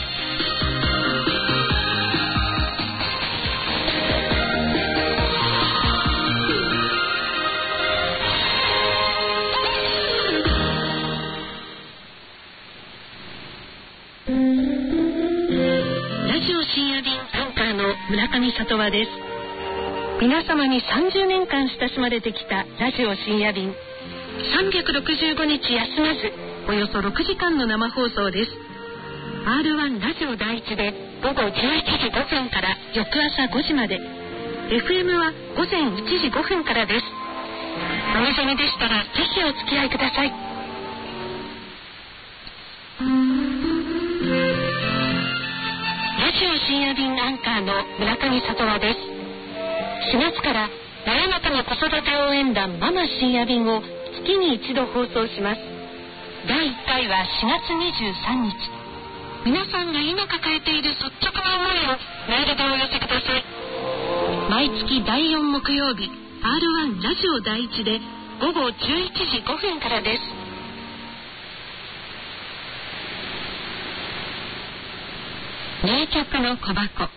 Speaker 2: ラジオ深夜便アンカーの村上里和です。皆様に30年間親しまれてきたラジオ深夜便、365日休まずおよそ6時間の生放送です。 R1 ラジオ第一で午後11時5分から翌朝5時まで、 FM は午前1時5分からです。お望みでしたらぜひお付き合いください。ラジオ深夜便アンカーの村上里和です。4月から真夜中の子育て応援団ママ深夜便を月に一度放送します。第1回は4月23日。皆さんが今抱えている率直な思いをメールでお寄せください。毎月第4木曜日 R1 ラジオ第一で午後11時5分からです。名曲の小箱。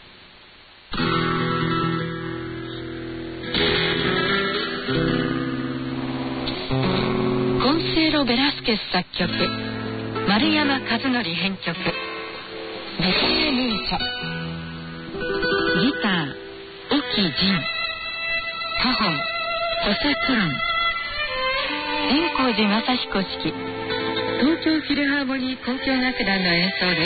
Speaker 2: コンセーロ・ベラスケス作曲、丸山和則編曲、ベトナムーチャ。ギター沖仁、カホンホセ・クロン、円光寺正彦指揮、東京フィルハーモニー交響楽団の演奏です。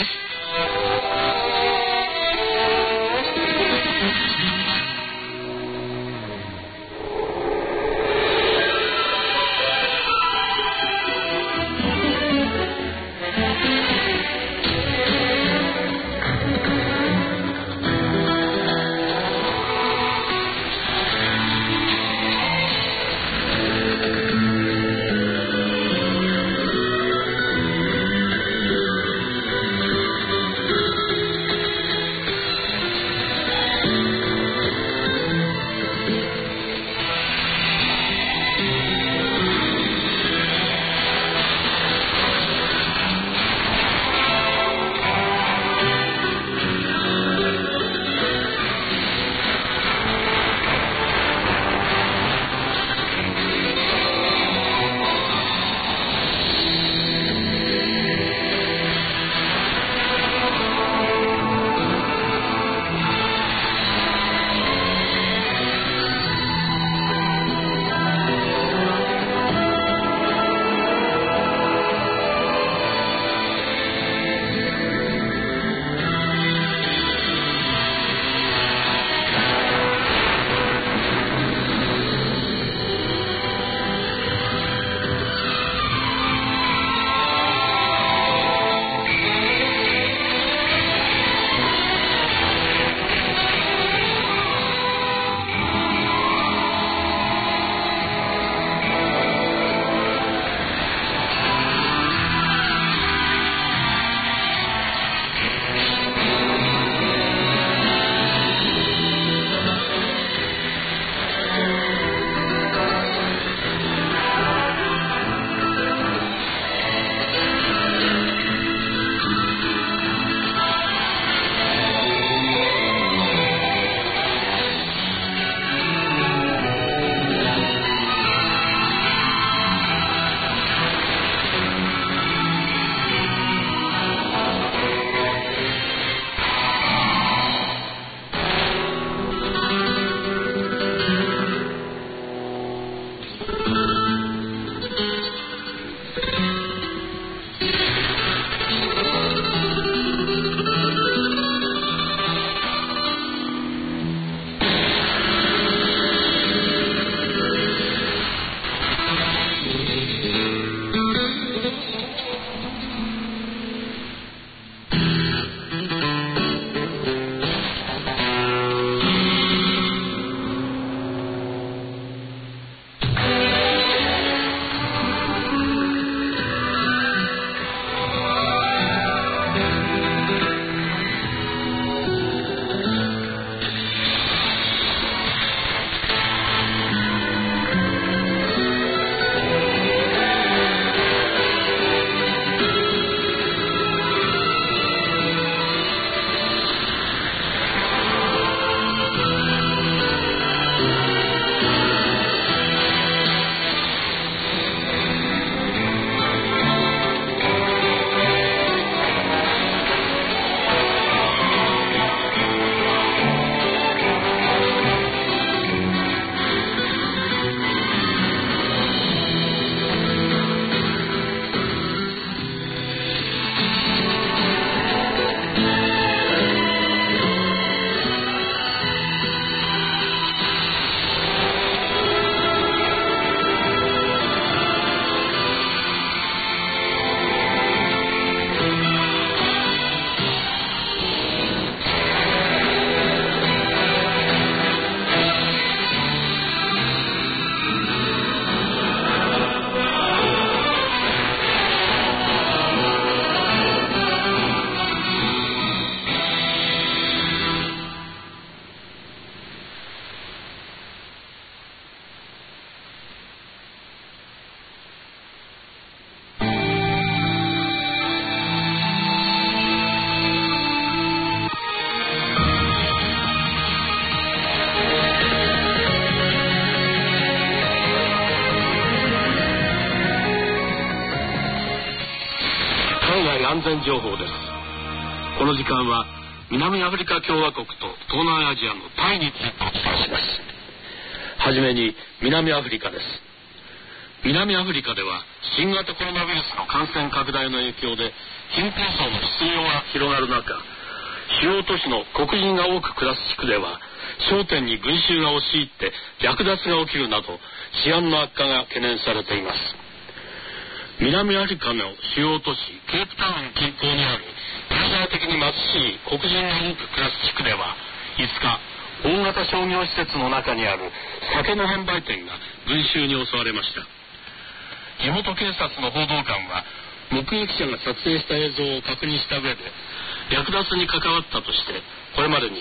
Speaker 6: 全情報です。この時間は南アフリカ共和国と東南アジアのタイについてお伝えします。はじめに南アフリカです。南アフリカでは新型コロナウイルスの感染拡大の影響で貧困層の失業が広がる中、主要都市の黒人が多く暮らす地区では商店に群衆が押し入って略奪が起きるなど治安の悪化が懸念されています。南アフリカの主要都市ケープタウン近郊にある経済的に貧しい黒人が多く暮らす地区では5日、大型商業施設の中にある酒の販売店が群衆に襲われました。地元警察の報道官は目撃者が撮影した映像を確認した上で略奪に関わったとしてこれまでに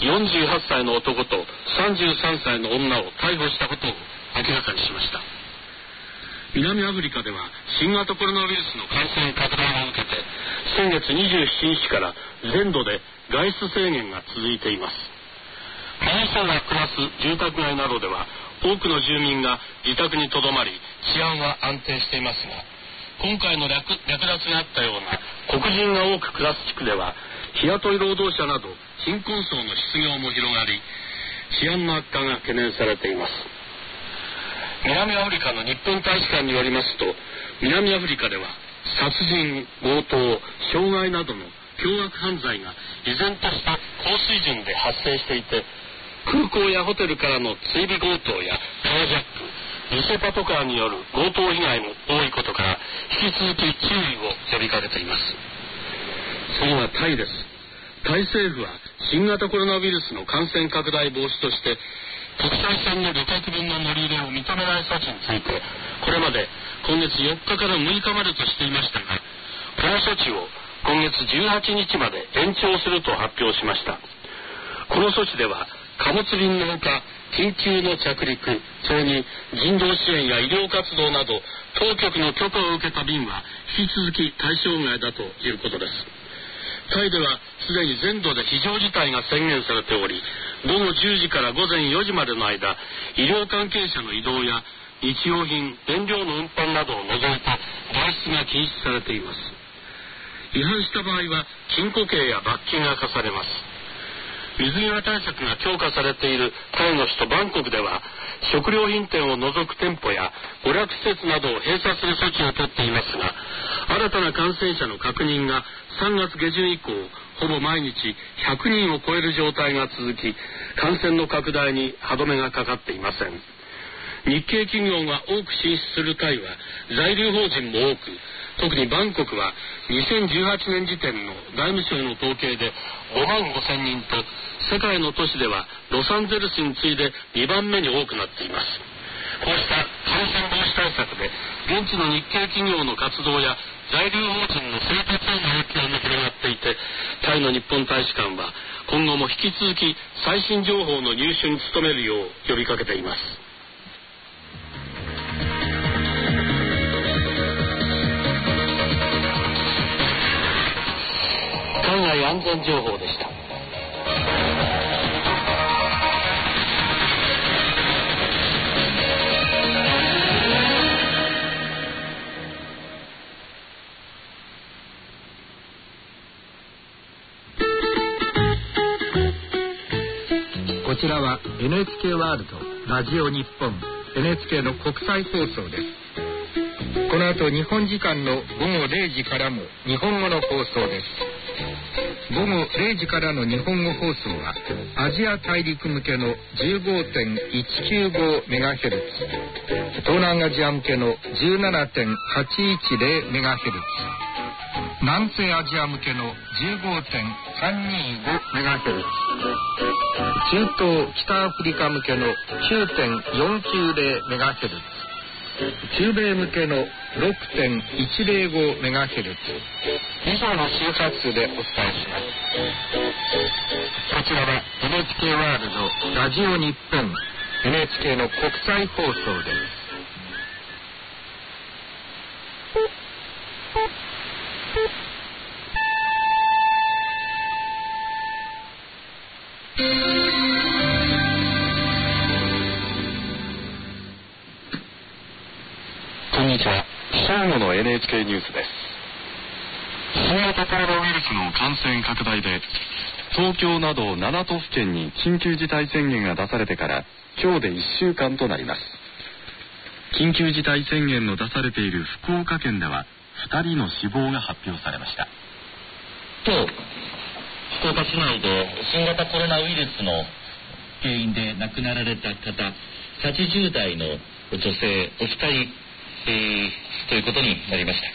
Speaker 6: 48歳の男と33歳の女を逮捕したことを明らかにしました。南アフリカでは新型コロナウイルスの感染拡大を受けて先月27日から全土で外出制限が続いています。民者が暮らす住宅街などでは多くの住民が自宅にとどまり治安は安定していますが、今回の略奪があったような黒人が多く暮らす地区では日雇い労働者など貧困層の失業も広がり治安の悪化が懸念されています。南アフリカの日本大使館によりますと、南アフリカでは殺人、強盗、傷害などの凶悪犯罪が依然とした高水準で発生していて、空港やホテルからの追尾強盗やカージャック、偽パトカーによる強盗被害も多いことから引き続き注意を呼びかけています。次はタイです。タイ政府は新型コロナウイルスの感染拡大防止として国際線の旅客便の乗り入れを認めない措置についてこれまで今月4日から6日までとしていましたが、この措置を今月18日まで延長すると発表しました。この措置では貨物便のほか緊急の着陸、それに人道支援や医療活動など当局の許可を受けた便は引き続き対象外だということです。タイではすでに全土で非常事態が宣言されており、午後10時から午前4時までの間、医療関係者の移動や日用品、燃料の運搬などを除いた外出が禁止されています。違反した場合は禁錮刑や罰金が課されます。水際対策が強化されているタイの首都バンコクでは食料品店を除く店舗や娯楽施設などを閉鎖する措置を取っていますが、新たな感染者の確認が3月下旬以降ほぼ毎日100人を超える状態が続き、感染の拡大に歯止めがかかっていません。日系企業が多く進出するタイは在留邦人も多く、特にバンコクは2018年時点の外務省の統計で5万5,000人と世界の都市ではロサンゼルスに次いで2番目に多くなっています。こうした感染防止対策で現地の日系企業の活動や在留邦人の生活への影響も広がっていて、タイの日本大使館は今後も引き続き最新情報の入手に努めるよう呼びかけています。海外安全情報でした。
Speaker 3: こちらは NHK ワールドラジオ日本 NHK の国際放送です。この後日本時間の午後0時からも日本語の放送です。午後0時からの日本語放送はアジア大陸向けの 15.195MHz、 東南アジア向けの 17.810MHz、 南西アジア向けの 15.325MHz、 中東北アフリカ向けの 9.490MHz、中米向けの 6.105MHz、 以上の周波数でお伝えします。こちらは NHK ワールドラジオ日本 NHK の国際放送です。
Speaker 6: こんにちは。正午の NHK ニュースです。
Speaker 1: 新型コロナウイルスの感染拡大で東京など7都府県に緊急事態宣言が出されてから今日で1週間となります。緊急事態宣言の出されている福岡県では2人の死亡が発表されました。
Speaker 7: 今日福岡市内で新型コロナウイルスの原因で亡くなられた方、80代の女性お二人、ということになりました。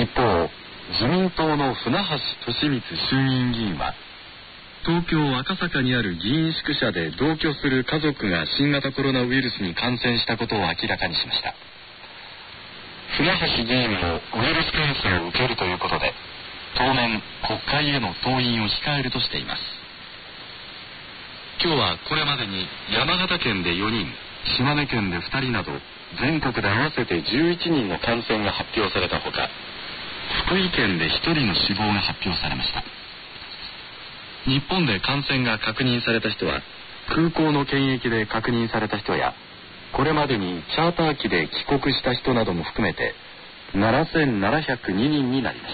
Speaker 1: 一方、自民党の船橋利光衆議院議員は東京赤坂にある議員宿舎で同居する家族が新型コロナウイルスに感染したことを明らかにしました。船橋議員もウイルス検査を受けるということで当面国会への登院を控えるとしています。今日はこれまでに山形県で4人、島根県で2人など全国で合わせて11人の感染が発表されたほか、福井県で1人の死亡が発表されました。日本で感染が確認された人は空港の検疫で確認された人やこれまでにチャーター機で帰国した人なども含めて7702人になりました。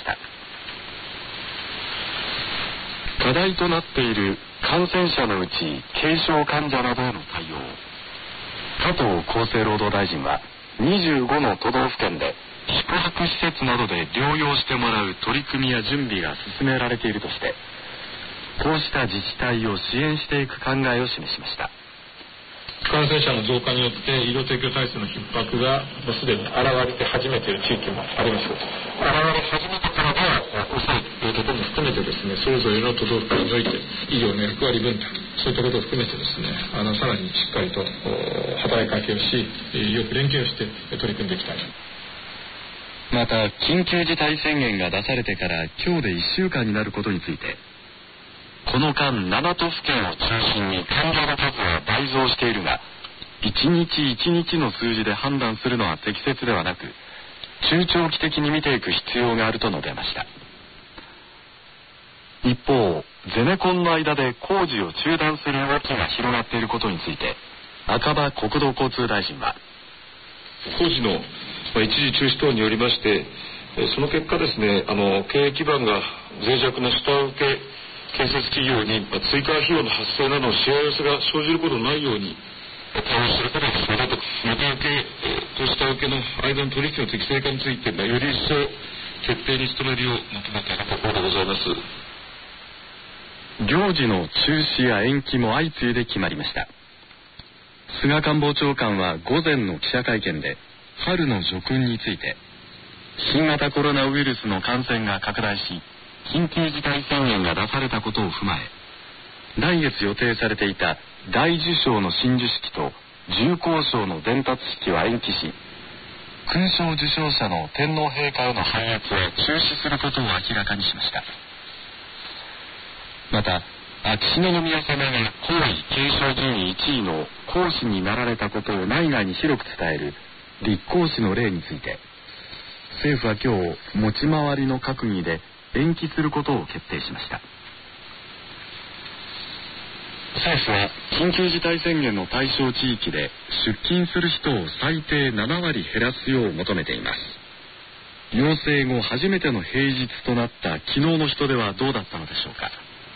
Speaker 1: 課題となっている感染者のうち軽症患者などへの対応、加藤厚生労働大臣は25の都道府県で宿泊施設などで療養してもらう取り組みや準備が進められているとしてこうした自治体を支援していく考えを示しました。
Speaker 8: 感染者の増加によって医療提供体制の逼迫がすでに現れて始めている地域もあります。現れ始めてからでは遅いということも含めてですね、それぞれの都道府県において医療の役割分担、そういったことを含めてですね、さらにしっかりと働きかけをし、よく連携をして取り組んでいきたい。
Speaker 1: また緊急事態宣言が出されてから今日で1週間になることについて、この間7都府県を中心に患者の数は倍増しているが1日1日の数字で判断するのは適切ではなく中長期的に見ていく必要があると述べました。一方、ゼネコンの間で工事を中断する動きが広がっていることについて赤羽国土交通大臣は
Speaker 8: 工事の一時中止等によりましてその結果ですね、経営基盤が脆弱な下請け建設企業に追加費用の発生などのしわ寄せが生じることのないように対応することが必要だと、元請けと下請けの間の取引の適正化についてより一層徹底に努めるよう求めているところでございます。
Speaker 1: 行事の中止や延期も相次いで決まりました。菅官房長官は午前の記者会見で春の叙勲について新型コロナウイルスの感染が拡大し緊急事態宣言が出されたことを踏まえ来月予定されていた大綬章の親授式と重功章の伝達式は延期し勲章受章者の天皇陛下への拝謁を中止することを明らかにしました。また秋篠宮様が皇位継承順位1位の皇嗣になられたことを内外に広く伝える立皇嗣の礼について政府は今日持ち回りの閣議で延期することを決定しました。政府は緊急事態宣言の対象地域で出勤する人を最低7割減らすよう求めています。要請後初めての平日となった昨日の人出はどうだったのでしょうか。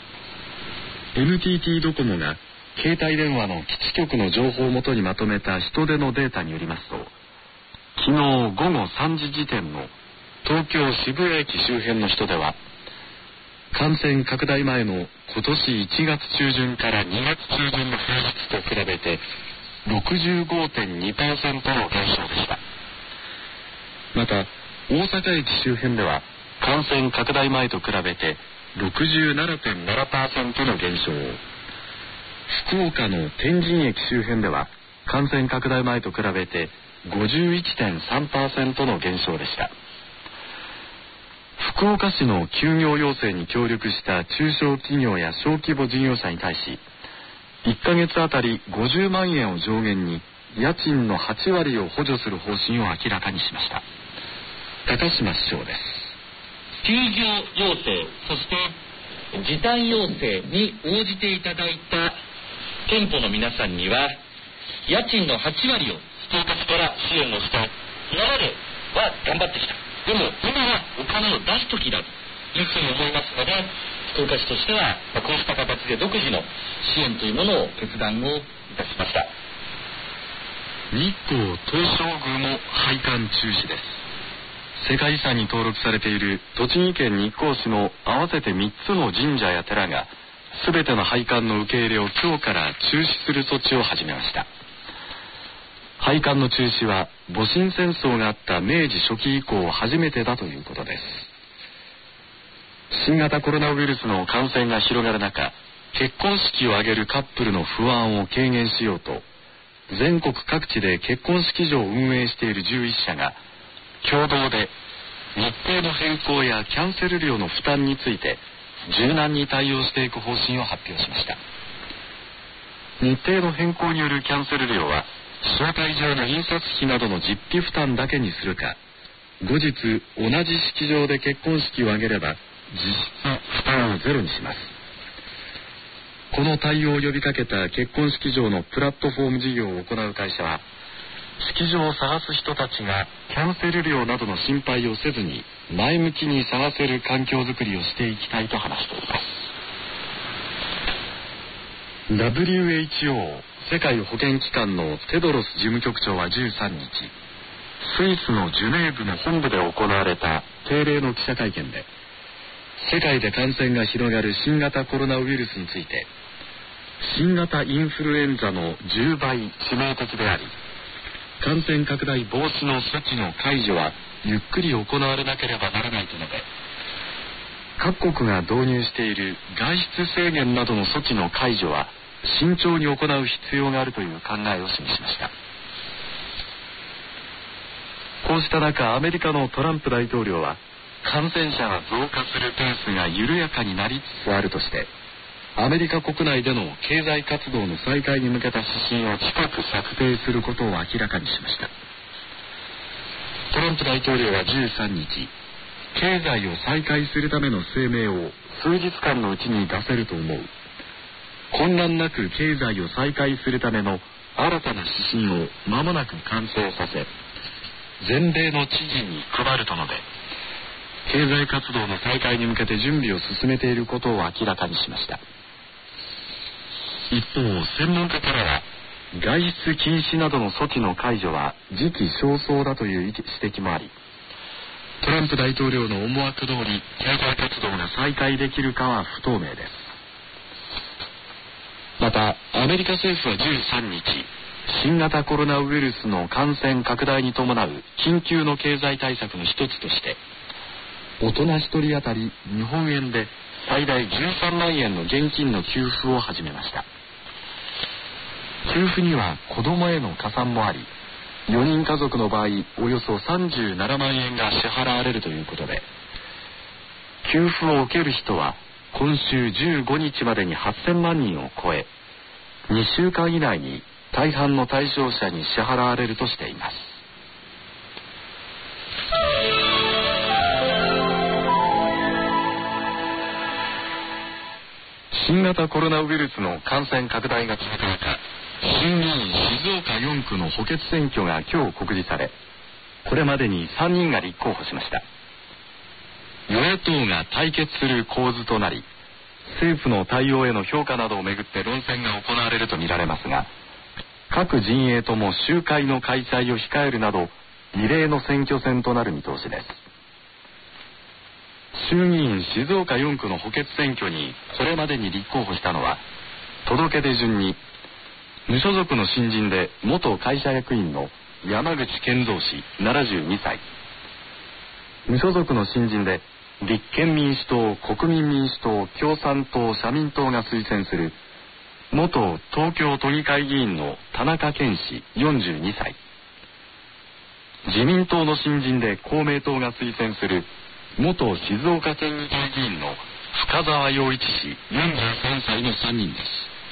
Speaker 1: NTT ドコモが携帯電話の基地局の情報をもとにまとめた人出のデータによりますと、昨日午後3時時点の東京渋谷駅周辺の人出は感染拡大前の今年1月中旬から2月中旬の平日と比べて 65.2% の減少でした。また大阪駅周辺では感染拡大前と比べて 67.7% の減少、福岡の天神駅周辺では感染拡大前と比べて 51.3% の減少でした。福岡市の休業要請に協力した中小企業や小規模事業者に対し1ヶ月あたり50万円を上限に家賃の8割を補助する方針を明らかにしました。高島市長です。
Speaker 7: 休業要請、そして時短要請に応じていただいた店舗の皆さんには家賃の8割を福岡市から支援をしたい。今までは頑張ってきた。 でも今はお金を出す時だというふうに思いますので、福岡市としては、こうした形で独自の支援というものを決断をいたしました。
Speaker 1: 日光東照宮も拝観中止です。世界遺産に登録されている栃木県日光市の合わせて3つの神社や寺が全ての拝観の受け入れを今日から中止する措置を始めました。拝観の中止は戊辰戦争があった明治初期以降初めてだということです。新型コロナウイルスの感染が広がる中、結婚式を挙げるカップルの不安を軽減しようと、全国各地で結婚式場を運営している11社が共同で日程の変更やキャンセル料の負担について柔軟に対応していく方針を発表しました。日程の変更によるキャンセル料は招待状の印刷費などの実費負担だけにするか、後日同じ式場で結婚式を挙げれば実質負担をゼロにします。この対応を呼びかけた結婚式場のプラットフォーム事業を行う会社は、式場を探す人たちがキャンセル料などの心配をせずに前向きに探せる環境づくりをしていきたいと話しています。 WHO 世界保健機関のテドロス事務局長は13日、スイスのジュネーブの本部で行われた定例の記者会見で、世界で感染が広がる新型コロナウイルスについて、新型インフルエンザの10倍致命的であり、感染拡大防止の措置の解除はゆっくり行われなければならないと述べ、各国が導入している外出制限などの措置の解除は慎重に行う必要があるという考えを示しました。こうした中、アメリカのトランプ大統領は、感染者が増加するペースが緩やかになりつつあるとして、アメリカ国内での経済活動の再開に向けた指針を近く策定することを明らかにしました。トランプ大統領は13日、経済を再開するための声明を数日間のうちに出せると思う。混乱なく経済を再開するための新たな指針を間もなく完成させ、全米の知事に配ると述べ、経済活動の再開に向けて準備を進めていることを明らかにしました。一方、専門家からは、外出禁止などの措置の解除は時期尚早だという指摘もあり、トランプ大統領の思惑通り経済活動が再開できるかは不透明です。また、アメリカ政府は13日、新型コロナウイルスの感染拡大に伴う緊急の経済対策の一つとして、大人1人当たり日本円で最大13万円の現金の給付を始めました。給付には子供への加算もあり、4人家族の場合およそ37万円が支払われるということで、給付を受ける人は今週15日までに8000万人を超え、2週間以内に大半の対象者に支払われるとしています。新型コロナウイルスの感染拡大が続く中、衆議院静岡4区の補欠選挙が今日告示され、これまでに3人が立候補しました。与野党が対決する構図となり、政府の対応への評価などをめぐって論戦が行われるとみられますが、各陣営とも集会の開催を控えるなど異例の選挙戦となる見通しです。衆議院静岡4区の補欠選挙にこれまでに立候補したのは、届け出順に無所属の新人で元会社役員の山口健三氏72歳、無所属の新人で立憲民主党、国民民主党、共産党、社民党が推薦する元東京都議会議員の田中健氏42歳、自民党の新人で公明党が推薦する元静岡県議会議員の深澤陽一氏43歳の3人です。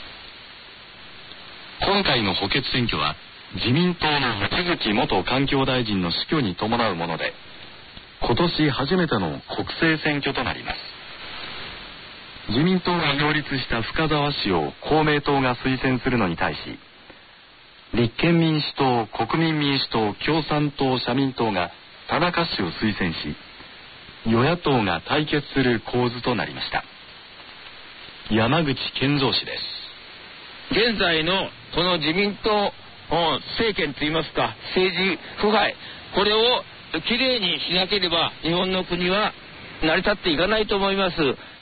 Speaker 1: 今回の補欠選挙は自民党の望月元環境大臣の死去に伴うもので、今年初めての国政選挙となります。自民党が擁立した深澤氏を公明党が推薦するのに対し、立憲民主党、国民民主党、共産党、社民党が田中氏を推薦し、与野党が対決する構図となりました。山口健三氏です。
Speaker 6: 現在のこの自民党政権といいますか、政治腐敗、これをきれいにしなければ日本の国は成り立っていかないと思います。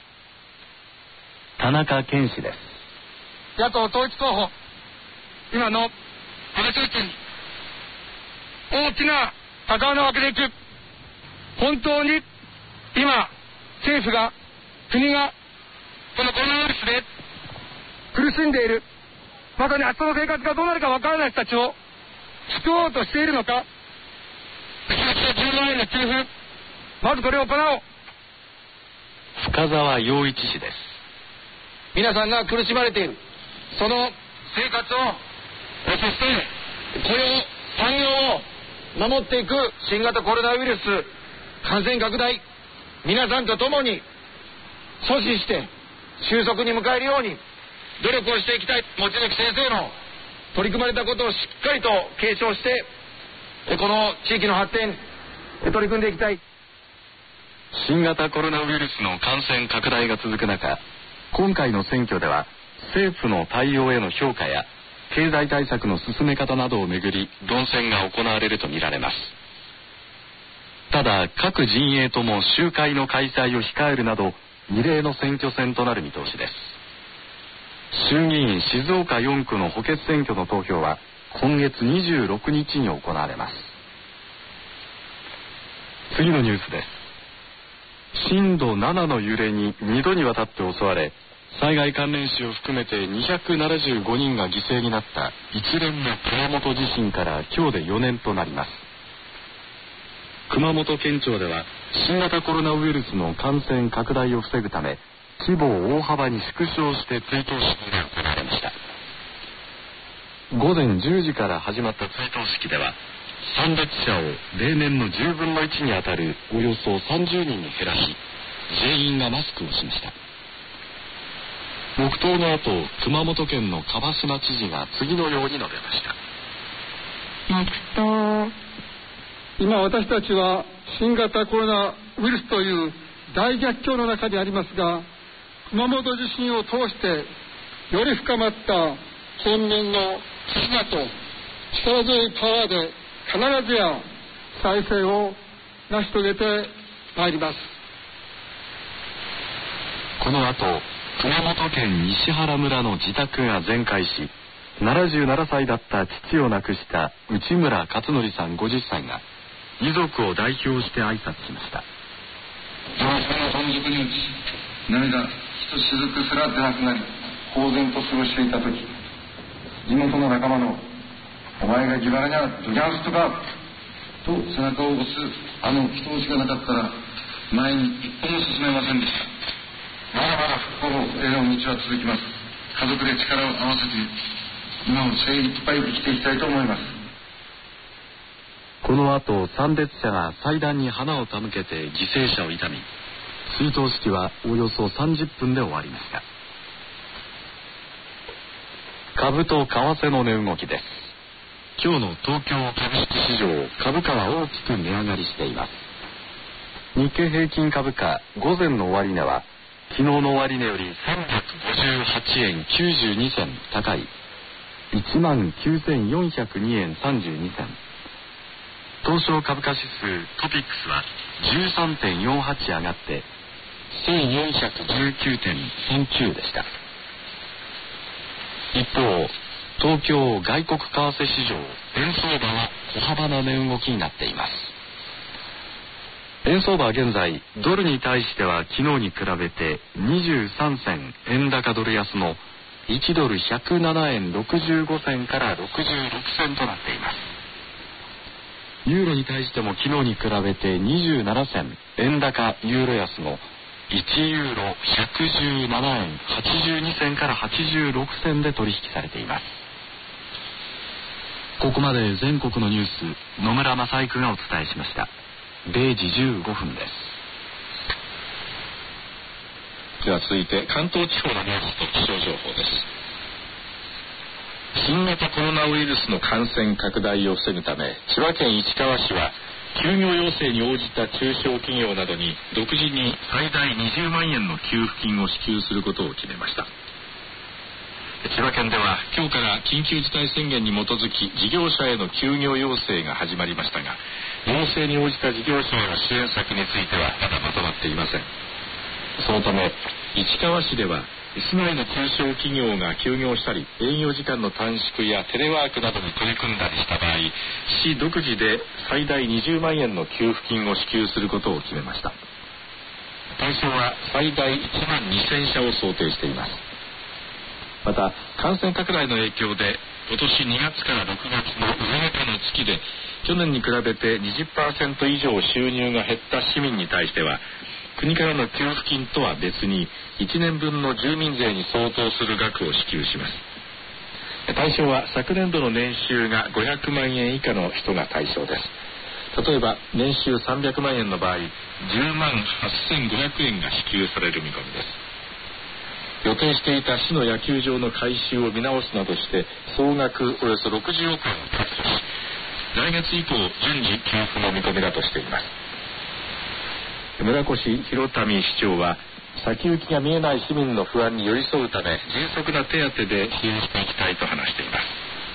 Speaker 1: 田中健氏です。
Speaker 3: 野党統一候補、今の安倍政権に大きな高穴を開けていく。本当に今政府が、国がこのコロナウイルスで苦しんでいる、まさに明日の生活がどうなるかわからない人たちを救おうとしているのか。10万円の給付、まずこれを行おう。
Speaker 1: 深澤陽一氏です。
Speaker 3: 皆さんが苦しまれているその生活を、そして雇用、産業を守っていく新型コロナウイルス感染拡大、皆さんと共に阻止して収束に迎えるように努力をしていきたい。望月先生の取り組まれたことをしっかりと継承して、この地域の発展取り組んでいきたい。
Speaker 1: 新型コロナウイルスの感染拡大が続く中、今回の選挙では政府の対応への評価や経済対策の進め方などをめぐり論戦が行われるとみられます。ただ各陣営とも集会の開催を控えるなど異例の選挙戦となる見通しです。衆議院静岡4区の補欠選挙の投票は今月26日に行われます。次のニュースです。震度7の揺れに2度にわたって襲われ、災害関連死を含めて275人が犠牲になった一連の熊本地震から今日で4年となります。熊本県庁では新型コロナウイルスの感染拡大を防ぐため規模を大幅に縮小して追悼式が行われました。午前10時から始まった追悼式では参列者を例年の10分の1にあたるおよそ30人に減らし、全員がマスクをしました。黙祷の後、熊本県の蒲島知事が次のように述べました。
Speaker 9: 黙祷。今私たちは新型コロナウイルスという大逆境の中にありますが、熊本地震を通してより深まった県民の絆と力強いパワーで必ずや再生を成し遂げてまいります。
Speaker 1: この後、熊本県西原村の自宅が全壊し、77歳だった父を亡くした内村勝則さん50歳が遺族を代表して挨拶しました。
Speaker 10: 上昇の存続に打ち、涙一雫すら出なくなり、公然と過ごしていた時、地元の仲間のお前が自腹にゃドギャンスとかと背中を押すあの一押しがなかったら前に一歩も進めませんでした。まだまだ復興への道は続きます。家族で力を合わせて今を精一杯生きていきたいと思います。
Speaker 1: この後、参列者が祭壇に花を手向けて犠牲者を悼み、追悼式はおよそ30分で終わりました。株と為替の値動きです。今日の東京株式市場、株価は大きく値上がりしています。日経平均株価午前の終値は昨日の終値より358円92銭高い 19,402 円32銭。東証株価指数トピックスは 13.48 上がって1419.39 でした。一方、東京外国為替市場、円相場は小幅な値動きになっています。円相場は現在、ドルに対しては昨日に比べて23銭円高ドル安の1ドル107円65銭から66銭となっています。ユーロに対しても昨日に比べて27銭円高ユーロ安の1ユーロ117円82銭から86銭で取引されています。ここまで全国のニュース、野村正育がお伝えしました。0時15分です。
Speaker 8: では続いて関東地方のニュースと気象情報です。新型コロナウイルスの感染拡大を防ぐため、千葉県市川市は
Speaker 1: 休業要請に応じた中小企業などに独自に最大20万円の給付金を支給することを決めました。千葉県では今日から緊急事態宣言に基づき事業者への休業要請が始まりましたが、要請に応じた事業者への支援策についてはまだまとまっていません。そのため市川市では市内の中小企業が休業したり営業時間の短縮やテレワークなどに取り組んだりした場合、市独自で最大20万円の給付金を支給することを決めました。対象は最大1万2000社を想定しています。また感染拡大の影響で今年2月から6月の上中の月で去年に比べて 20% 以上収入が減った市民に対しては、国からの給付金とは別に1年分の住民税に相当する額を支給します。対象は昨年度の年収が500万円以下の人が対象です。例えば年収300万円の場合、10万8500円が支給される見込みです。予定していた市の野球場の改修を見直すなどして総額およそ60億円を確保し、来月以降順次給付の見込みだとしています。村越弘民市長は、先行きが見えない市民の不安に寄り添うため迅速な手当で支援していきたいと話しています。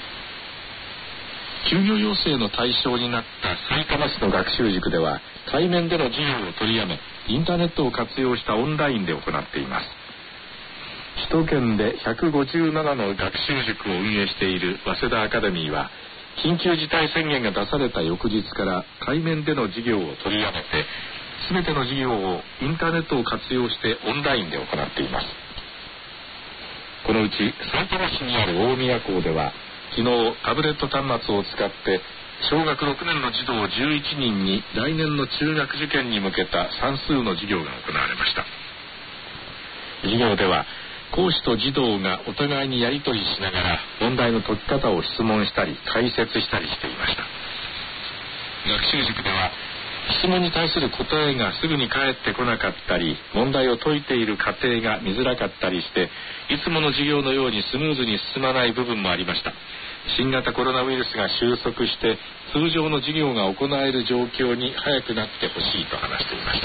Speaker 1: 休業要請の対象になった埼玉市の学習塾では、対面での授業を取りやめインターネットを活用したオンラインで行っています。首都圏で157の学習塾を運営している早稲田アカデミーは、緊急事態宣言が出された翌日から対面での授業を取りやめて、全ての授業をインターネットを活用してオンラインで行っています。このうち埼玉市にある大宮校では、昨日タブレット端末を使って小学6年の児童11人に来年の中学受験に向けた算数の授業が行われました。授業では講師と児童がお互いにやり取りしながら問題の解き方を質問したり解説したりしていました。学習塾では質問に対する答えがすぐに返ってこなかったり、問題を解いている過程が見づらかったりして、いつもの授業のようにスムーズに進まない部分もありました。新型コロナウイルスが収束して通常の授業が行える状況に早くなってほしいと話していました。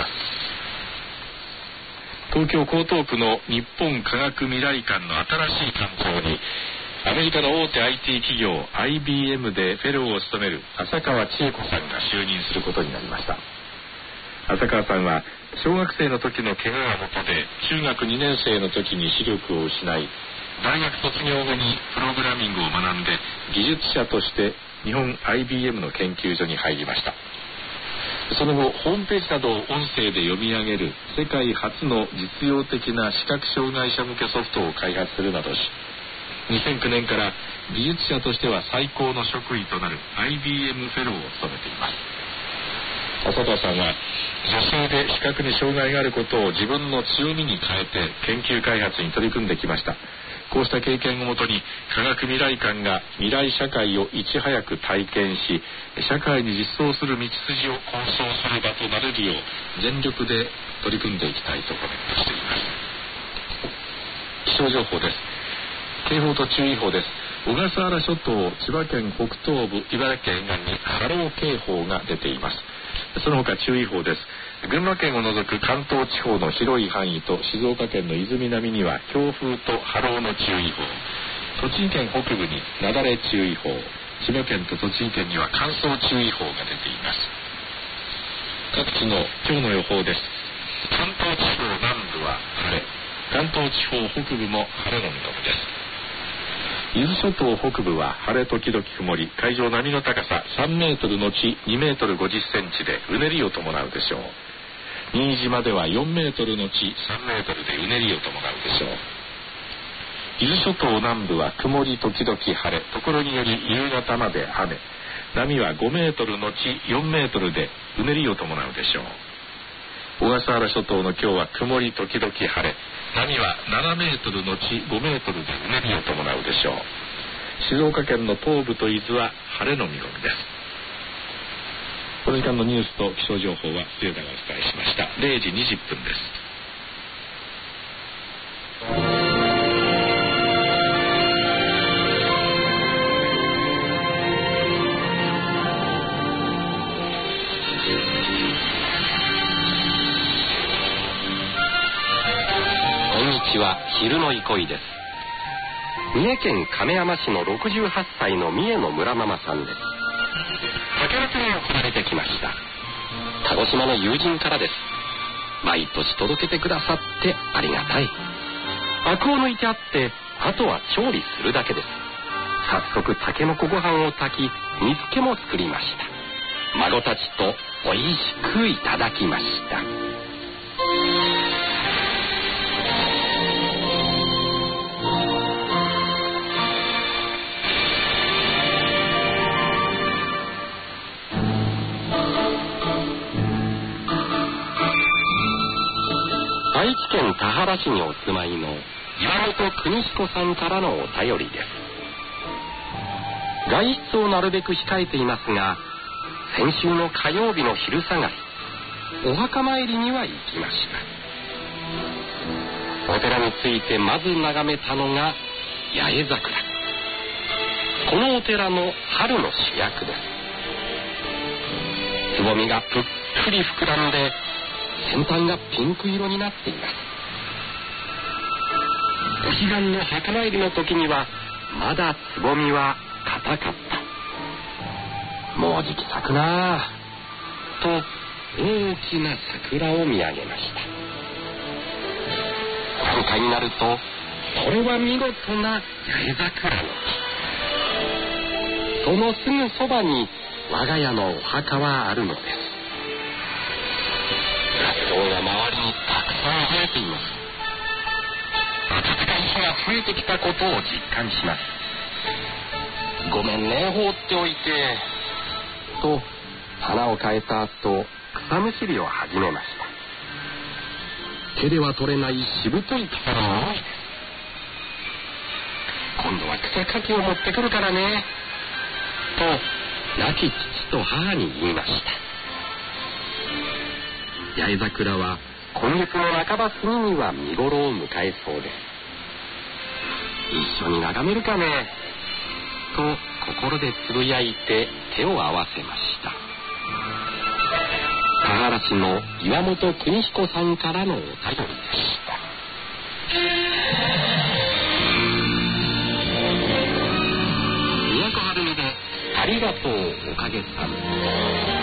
Speaker 1: 東京江東区の日本科学未来館の新しい館長に、アメリカの大手 IT 企業 IBM でフェローを務める浅川千恵子さんが就任することになりました。浅川さんは小学生の時の怪我が元で中学2年生の時に視力を失い、大学卒業後にプログラミングを学んで技術者として日本 IBM の研究所に入りました。その後ホームページなどを音声で読み上げる世界初の実用的な視覚障害者向けソフトを開発するなどし、2009年から技術者としては最高の職位となる IBM フェローを務めています。浅川さんは女性で視覚に障害があることを自分の強みに変えて研究開発に取り組んできました。こうした経験をもとに科学未来館が未来社会をいち早く体験し、社会に実装する道筋を構想する場となれるよう全力で取り組んでいきたいとコメントしています。気象情報です。警報と注意報です。小笠原諸島、千葉県北東部、茨城県沿岸に波浪警報が出ています。その他注意報です。群馬県を除く関東地方の広い範囲と静岡県の伊豆南には強風と波浪の注意報、栃木県北部に雪崩注意報、千葉県と栃木県には乾燥注意報が出ています。各地の今日の予報です。関東地方南部は晴れ、関東地方北部も晴れの見込みです。伊豆諸島北部は晴れ時々曇り、海上波の高さ3メートルのち2メートル50センチでうねりを伴うでしょう。新島では4メートルのち3メートルでうねりを伴うでしょう。伊豆諸島南部は曇り時々晴れ、ところにより夕方まで雨、波は5メートルのち4メートルでうねりを伴うでしょう。小笠原諸島の今日は曇り時々晴れ、波は7メートルのち5メートルでうねりを伴うでしょう。静岡県の東部と伊豆は晴れの見込みです。この時間のニュースと気象情報は末田がお伝えしました。0時20分です。
Speaker 11: ちは昼の憩いです。三重県亀山市の68歳の三重の村ママさんです。竹祭りを送られてきました。鹿児島の友人からです。毎年届けてくださってありがたい。アクを抜いてあって、あとは調理するだけです。早速タケノコご飯を炊き、煮付けも作りました。孫たちとおいしくいただきました。愛知県田原市にお住まいの岩本邦彦さんからのお便りです。外出をなるべく控えていますが、先週の火曜日の昼下がり、お墓参りには行きました。お寺に着いてまず眺めたのが八重桜。このお寺の春の主役です。つぼみがぷっくり膨らんで、先端がピンク色になっています。お彼岸の墓参りの時にはまだつぼみは硬かった。もうじき咲くなぁと大きな桜を見上げました。満開になると、これは見事な八重桜の木。そのすぐそばに我が家のお墓はあるのです。雑草が周りにたくさん生えています。暖かい日が増えてきたことを実感します。ごめんね、放っておいてと花を変えた後、草むしりを始めました。手では取れないしぶとい草が多いです。今度は草かきを持ってくるからねと亡き父と母に言いました。八重桜は今月の半ば過ぎには見頃を迎えそうです。一緒に眺めるかねと心でつぶやいて手を合わせました。田原市の岩本邦彦さんからのお便りでした。都はるみでありがとうおかげさん。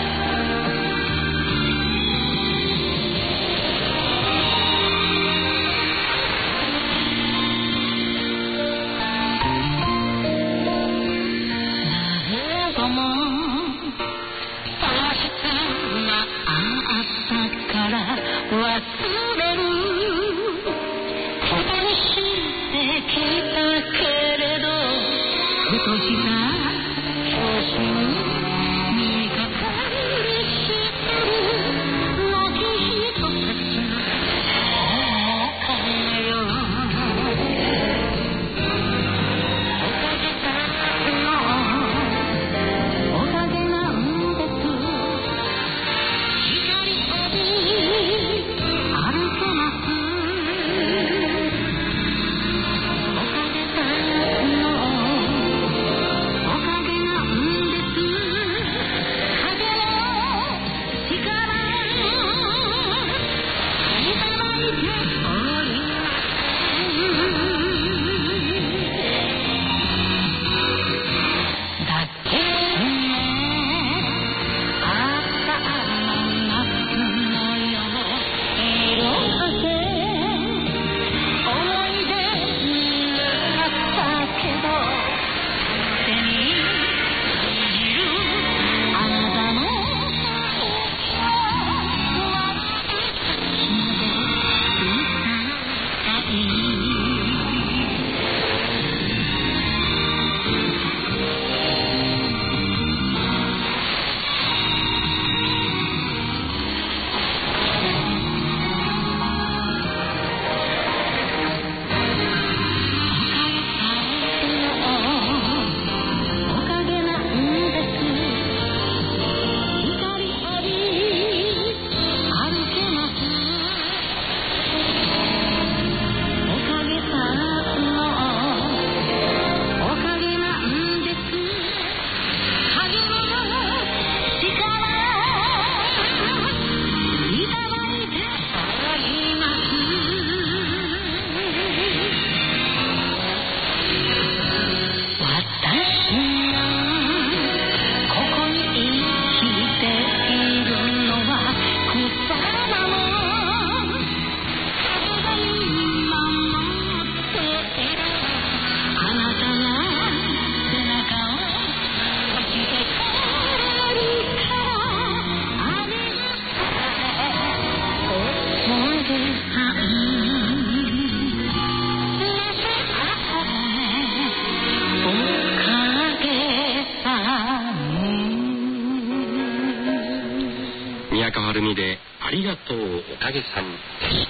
Speaker 11: みでありがとうおかげさんでした。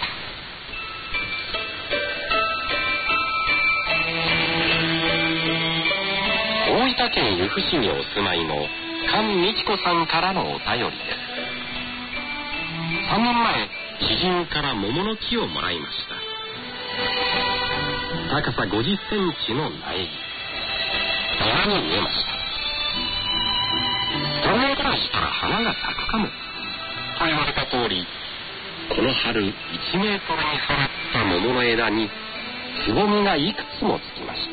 Speaker 11: 大分県由布市にお住まいの菅美智子さんからのお便りです。3年前、知人から桃の木をもらいました。高さ50センチの苗木、庭に植えました。5年くらいしたら花が咲くかもと言われた通り、この春1メートルに育った桃の枝につぼみがいくつもつきました。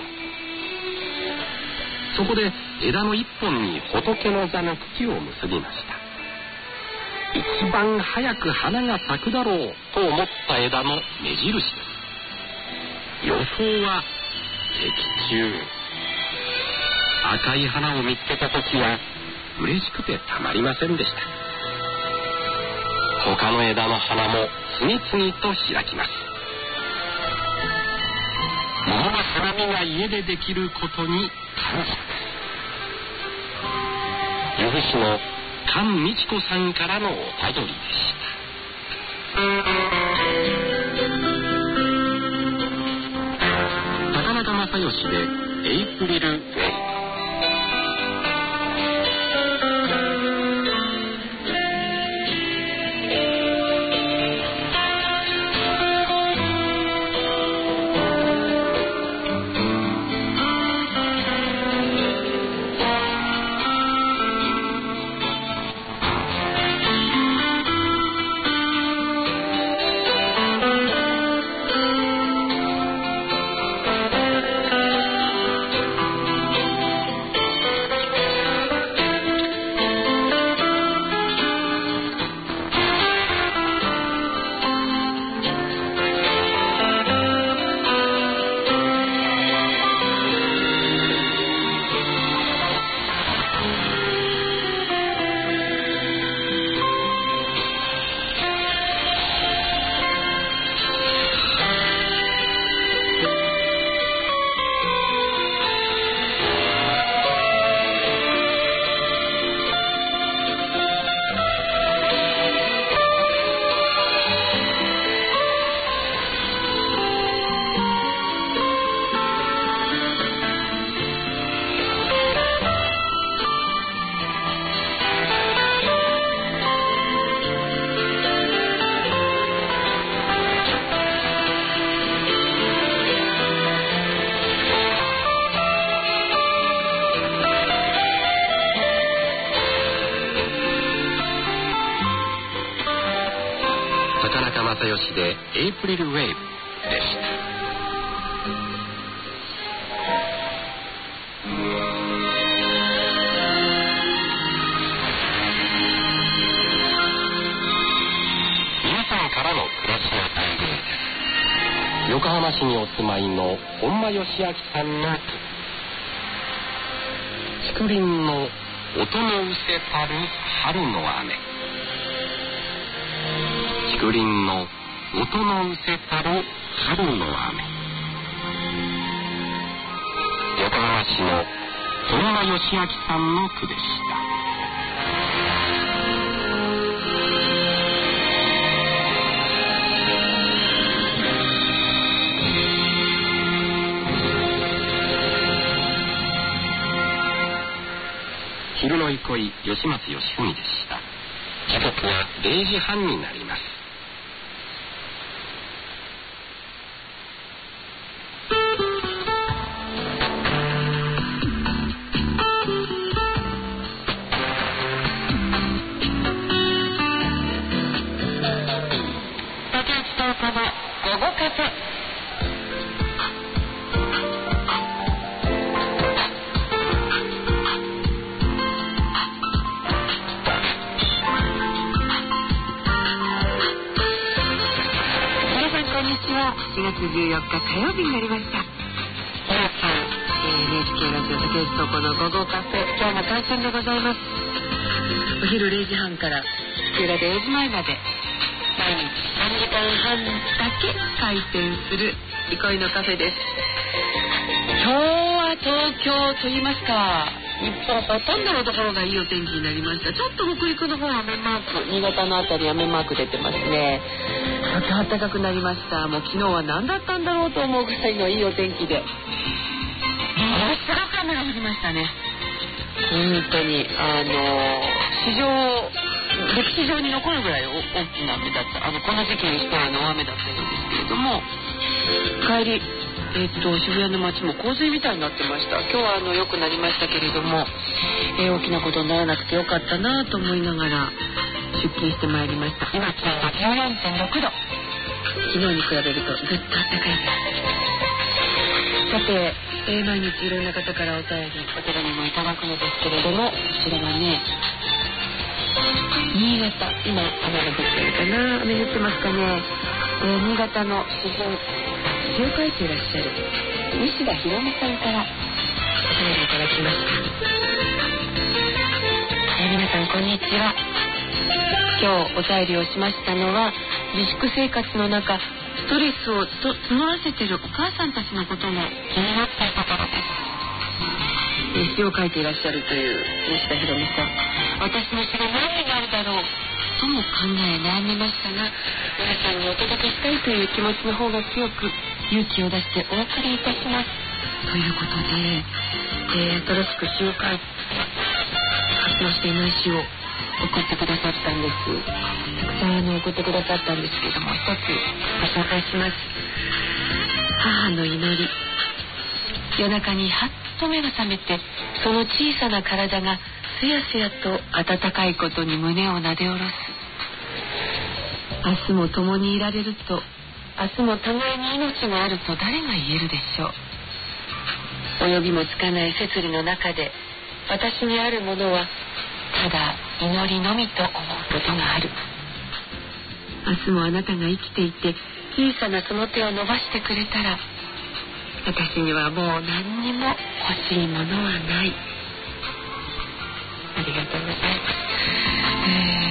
Speaker 11: そこで枝の一本に仏の座の茎を結びました。一番早く花が咲くだろうと思った枝の目印です。予想は的中。赤い花を見つけた時は嬉しくてたまりませんでした。他の枝の花も次々と開きます。桃の花見が家でできることに感謝です。由布市の菅美智子さんからのお便りでした。高中正義でエイプリルウェイ。正義でエイプリルウェイブでした。皆さんからの暮らしの大事です。横浜市にお住まいの本間義明さんの竹林の音のうせたる春の雨。竹林の音のうせたる春の雨。横浜市の本間義明さんの句でした。昼の憩い、吉松義文でした。時刻は0時半になります。
Speaker 12: 4月14日火曜日になりました。皆さん、NHK ラジオ竹内東子の午後カフェ、今日も開店でございます。お昼0時半から夕方4時前まで毎日3時間半だけ開店する憩いのカフェです。今日は東京と言いますか、 日本ほとんどのところがいいお天気になりました。ちょっと北陸の方は雨マーク、新潟のあたり雨マーク出てますね。また暖かくなりました。もう昨日は何だったんだろうと思うぐらいのいいお天気で、すごく雨が降りましたね。本当に歴史上に残るぐらい大きな雨だった。この時期にしては大雨だったようですけれども、帰り渋谷の街も洪水みたいになってました。今日は良くなりましたけれども、大きなことにならなくてよかったなと思いながら出勤してまいりました。今気温は 14.6 度、昨日に比べるとずっと暖かいです。さて、毎日いろんな方からお手紙もいただくのですけれども、こちらはね、新潟、今雨が降ってるかな、雨降ってますかね。新潟の詩を書いていらっしゃる西田博美さんからお便りいただきました。皆さんこんにちは。今日お便りをしましたのは、自粛生活の中ストレスを募らせているお母さんたちのことが気になったところです。詩を書いていらっしゃるという西田博美さん、私の詩が何になるだろうとも考え悩みましたが、皆さんにお届けしたいという気持ちの方が強く勇気を出してお送りいたしますということで、新しく詩を書いて発表していない詩を送ってくださったんです。たくさん送ってくださったんですけれども、一つご紹介します。母の祈り。夜中にはっと目が覚めて、その小さな体がすやすやと温かいことに胸をなで下ろす。明日も共にいられると、明日も互いに命があると誰が言えるでしょう。及びもつかない摂理の中で、私にあるものはただ祈りのみと思うことがある。明日もあなたが生きていて、小さなその手を伸ばしてくれたら、私にはもう何にも欲しいものはない。ありがとうございます。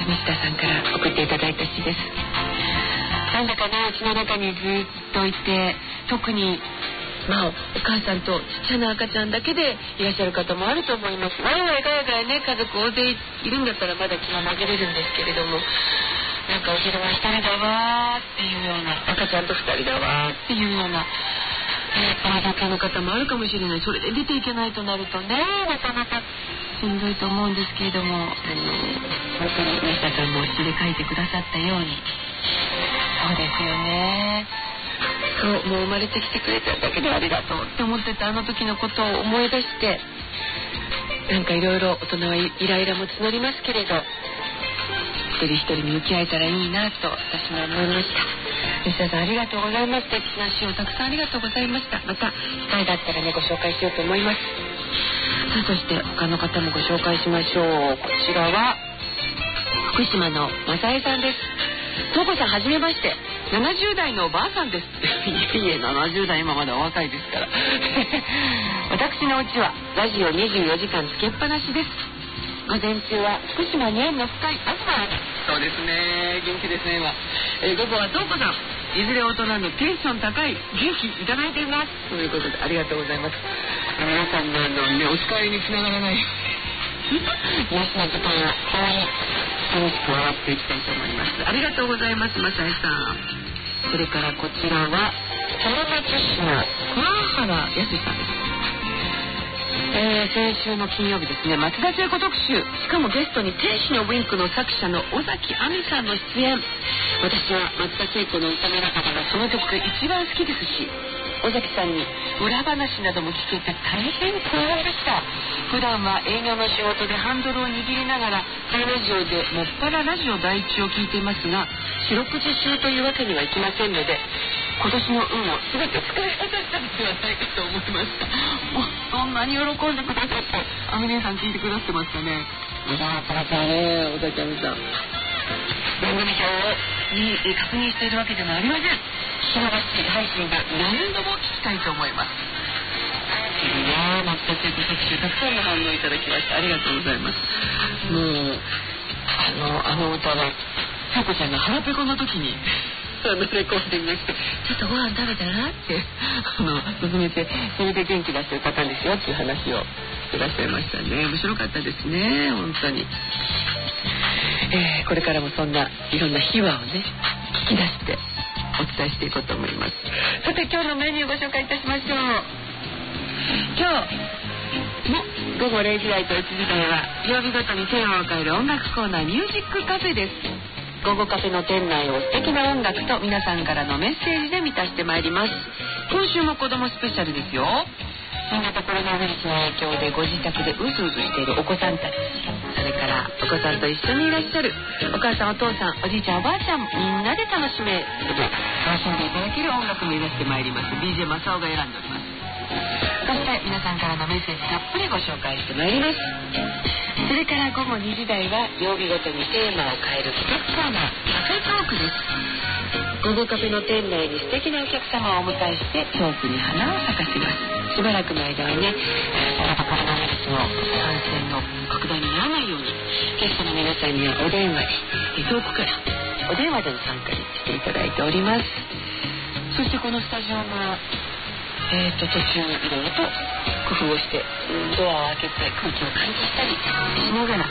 Speaker 12: 西田さんから送っていただいた詩です。なんだかな、うちの中にずっといて、特にお母さんとちっちゃな赤ちゃんだけでいらっしゃる方もあると思います。我々がね、家族大勢いるんだったらまだ気が紛れるんですけれども、なんかお昼は一人だわーっていうような、赤ちゃんと二人だわーっていうような状況の方もあるかもしれない。それで出ていけないとなるとね、なかなかしんどいと思うんですけれども、本当に西田さんも詩で書いてくださったように、そうですよね。そう、もう生まれてきてくれただけでありがとうって思ってたあの時のことを思い出して、なんかいろいろ大人はイライラも募りますけれど、一人一人に向き合えたらいいなと私も思いました。西田さんありがとうございます。素敵な詩をたくさんありがとうございました。また機会があったらね、ご紹介しようと思います。さあ、そして他の方もご紹介しましょう。こちらは福島の正江さんです。東子さん、はじめまして。70代のおばあさんです。いえ70代、今まだお若いですから私のうちはラジオ24時間つけっぱなしです。午前中は福島に縁の深い東さん。そうですね、元気ですね今。午後は東子さん、いずれ大人のテンション高い元気いただいていますということで、ありがとうございます。皆さんのね、お使いにつながらない皆さんの時間はこう楽しく笑っていきたいと思います。ありがとうございます、正江さん。それからこちらは浜松市の桑原康さんです。先週の金曜日ですね、松田聖子特集、しかもゲストに天使のウィンクの作者の尾崎亜美さんの出演。私は松田聖子の歌の中からその曲が一番好きですし、尾崎さんに裏話なども聞けて大変光栄でした。普段は営業の仕事でハンドルを握りながらラジオでもっぱらラジオ第一を聞いていますが、四六時中というわけにはいきませんので、今年の運を全て使い果たしたのではないかと思いました。もうそんなに喜んでくださって、アミネさん聞いてくださってますかね。いやー、たらたらね、尾崎亜美さん、番組表に確認しているわけでもありません。聞き逃し配信が何度も聞きたいと思います。いやー、松田聖子特集、たくさんの反応いただきまして、ありがとうございます。もうあの歌は聖子ちゃんが腹ペコの時にレコーディングして、ちょっとご飯食べたらって勧めて、それで元気出して歌ったんですよっていう話をってらっしゃいましたね。面白かったですね、本当に。これからもそんないろんな秘話をね聞き出してお伝えしていこうと思います。さて今日のメニューをご紹介いたしましょう。今日も午後0時台と1時台は曜日ごとにテーマを変える音楽コーナーミュージックカフェです。午後カフェの店内を素敵な音楽と皆さんからのメッセージで満たしてまいります。今週も子供スペシャルですよ。新型コロナウイルスの影響でご自宅でうずうずしているお子さんたち、それからお子さんと一緒にいらっしゃるお母さんお父さんおじいちゃんおばあちゃん、みんなで楽しんでいただける音楽を目指してまいります。 DJ マサオが選んでおります。そして皆さんからのメッセージたっぷりご紹介してまいります。それから午後2時台は曜日ごとにテーマを変える企画コーナーカフェトークです。午後カフェの店内に素敵なお客様をお迎えしてトークに花を咲かせます。しばらくの間はね、新型コロナウイルスの感染の拡大にならないようにゲストの皆さんにはお電話で遠くからお電話での参加にしていただいております。そしてこのスタジオの途中いろいろと工夫をしてドアを開けて空気を換気したりしながら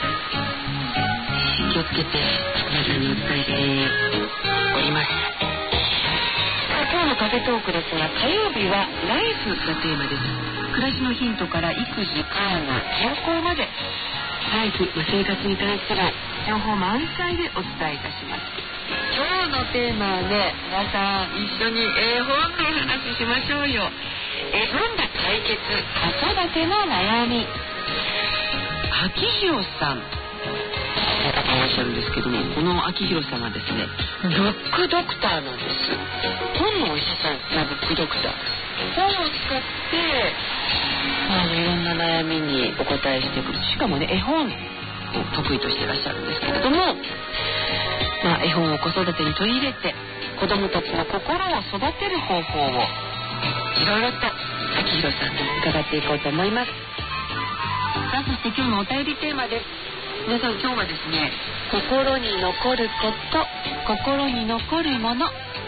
Speaker 12: 気をつけて皆さんにお伝えしております。今日のカフェトークですが、火曜日はライフがテーマです。暮らしのヒントから育児、介護、健康までライフ、生活に関する情報満載でお伝えいたします。今日のテーマはね、皆さん一緒に絵本のお話ししましょうよ。絵本で解決子育ての悩み。秋広さんいらっしゃるんですけども、この秋広さんはですねブックドクターなんです。本のお医者さんがブックドクター。本を使っていろんな悩みにお答えしてくる。しかもね絵本を得意としていらっしゃるんですけれども、絵本を子育てに取り入れて子どもたちの心を育てる方法をいろいろと秋広さんに伺っていこうと思います。さあ、そして今日のお便りテーマです。皆さん今日はですね、心に残ること、心に残るもの、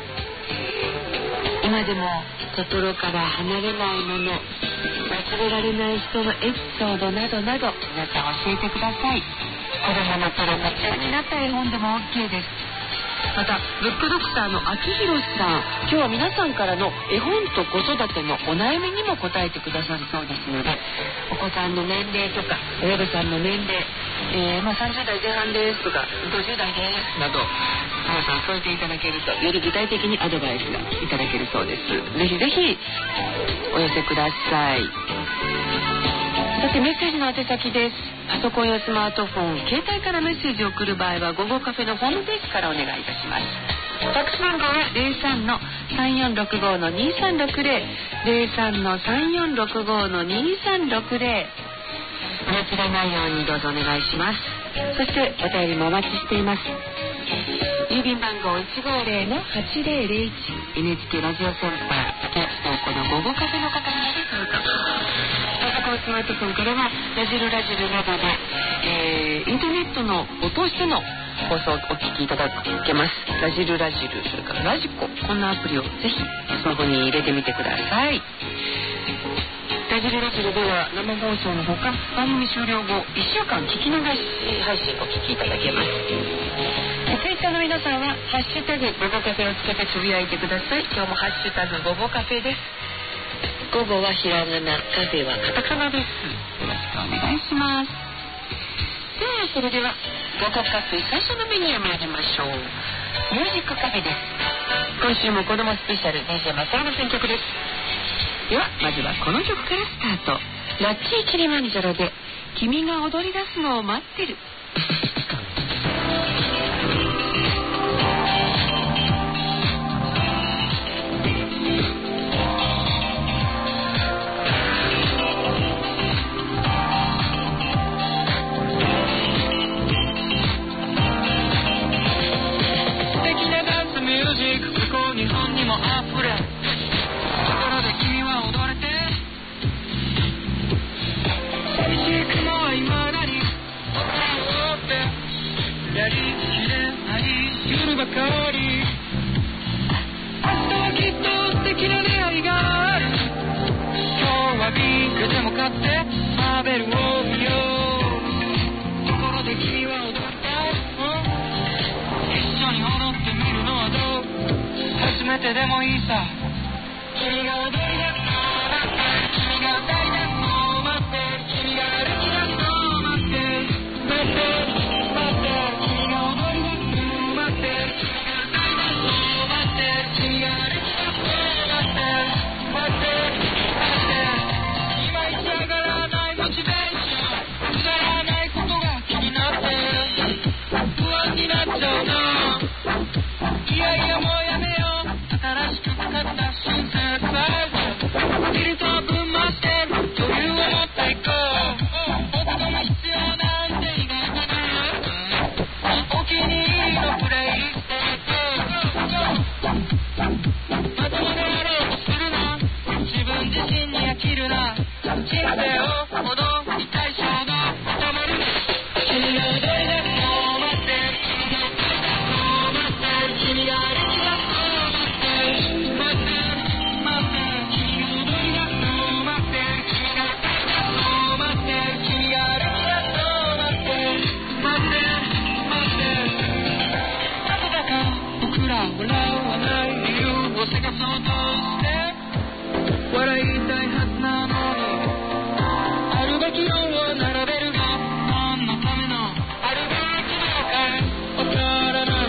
Speaker 12: 今でも心から離れないもの、忘れられない人のエピソードなどなど皆さん教えてください。子供の頃夢中になった絵本でも OK です。またブックドクターの秋広さん、今日は皆さんからの絵本と子育てのお悩みにも答えてくださるそうですので、お子さんの年齢とか親御さんの年齢、30代前半ですとか50代ですなど皆さん添えていただけるとより具体的にアドバイスがいただけるそうです。ぜひぜひお寄せください。そしてメッセージの宛先です。パソコンやスマートフォン、携帯からメッセージを送る場合は午後カフェのホームページからお願いいたします。ファックス番号は 03-3465-2360 03-3465-2360。お間違いないようにどうぞお願いします。そしてお便りもお待ちしています。郵便番号 150-8001 NHK ラジオセンター竹内東子の午後カフェの方にまで届く。パソコンスマートフォンからはラジルなどで、インターネットを通しての放送をお聞きいただけます。ラジル、それからラジコ、こんなアプリをぜひスマホに入れてみてください。ラジルでは生放送のほか番組終了後1週間聞き逃し配信をお聞きいただけます。ツイッターの皆さんはハッシュタグ午後カフェをつけてつぶやいてください。今日もハッシュタグ午後カフェです。午後はひらがな、カフェはカタカナです。よろしくお願いします。それでは午後カフェ最初のメニューを参りましょう。ミュージックカフェです。今週も子供スペシャル DJ マサオの選曲です。ではまずはこの曲からスタート。ラッキーキリマンジャロで君が踊り出すのを待ってる。
Speaker 13: 日本にもあふれ心で君は踊れて寂しい雲は未だにめてでもいいさ。君が踊り出すのを待ってる、君が歌い出すのを待ってる、君が歩き出すのを待ってる、待ってる待ってる、君が踊り出すのを待ってる、君が歌い出すのを待ってる、君が歩き出すのを待ってる、待ってる待ってる、今一上がらないモチベーション、くだらないことが気になってる、不安になっちゃうな。いやいやもうやめよう、新しく使った新鮮サイズフィルターぶん回して余裕を持っていこう。音が必要なんて意外とないお気に入りのプレイリストまともでやろうとするな、自分自身に飽きるな、人生を踊りたい衝動たまるな。君が踊り出すのを待ってる、君が歩き出すのを待ってる、待ってる待ってる、君が踊り出すのを待ってる、君が歌い出すのを待ってる、君が歩き出すのを待ってる、待ってる待ってる。なぜだか僕ら笑わない理由を探そうとして笑いたいはずなのに、あるべき論を並べるが何のためのあるべきなのかわからない。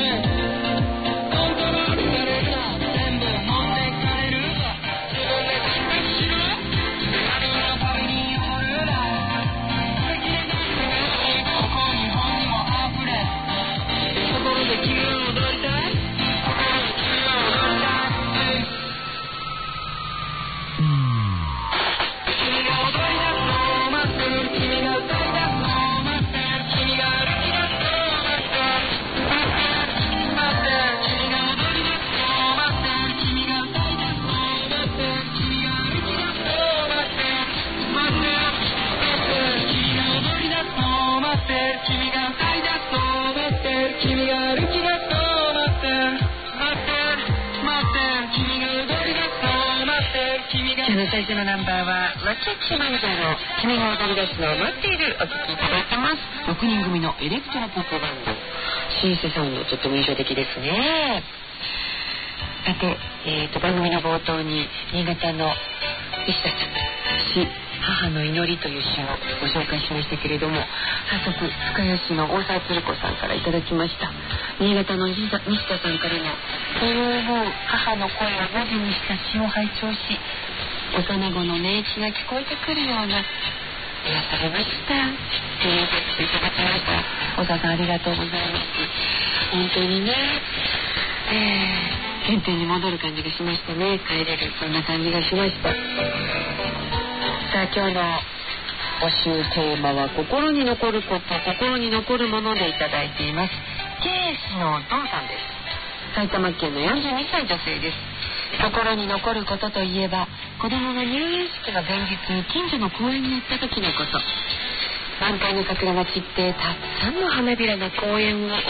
Speaker 12: 最初のナンバーはマチャキマンジャロ、君が踊り出すのを待っている、お聴きいただいてます。6人組のエレクトロポップバンド、シンセサウンド、とっても印象的ですね。さて、番組の冒頭に新潟の石田さん、母の祈りという詩をご紹介しましたけれども、早速深谷市の大沢鶴子さんからいただきました。新潟の西田さんからの思う母の声を文字にした詩を拝聴し、幼子の寝息が聞こえてくるような、癒されましたということいただきました。大沢さんありがとうございます。本当にね、原点に戻る感じがしましたね。帰れる、そんな感じがしました。さあ今日の募集テーマは心に残ること、心に残るものでいただいています。ケースのドンさんです。埼玉県の42歳女性です。心に残ることといえば、子供が入園式の前日に近所の公園に行った時のこと。満開の桜が散ってたくさんの花びらが公園を覆って、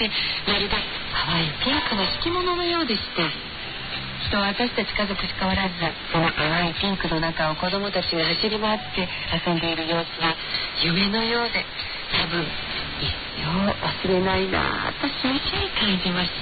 Speaker 12: まるで淡いピンクの敷物のようでした。と私たち家族しかおらず、その淡いピンクの中を子供たちが走り回って遊んでいる様子は夢のようで、多分一生忘れないなとしみじみ感じました。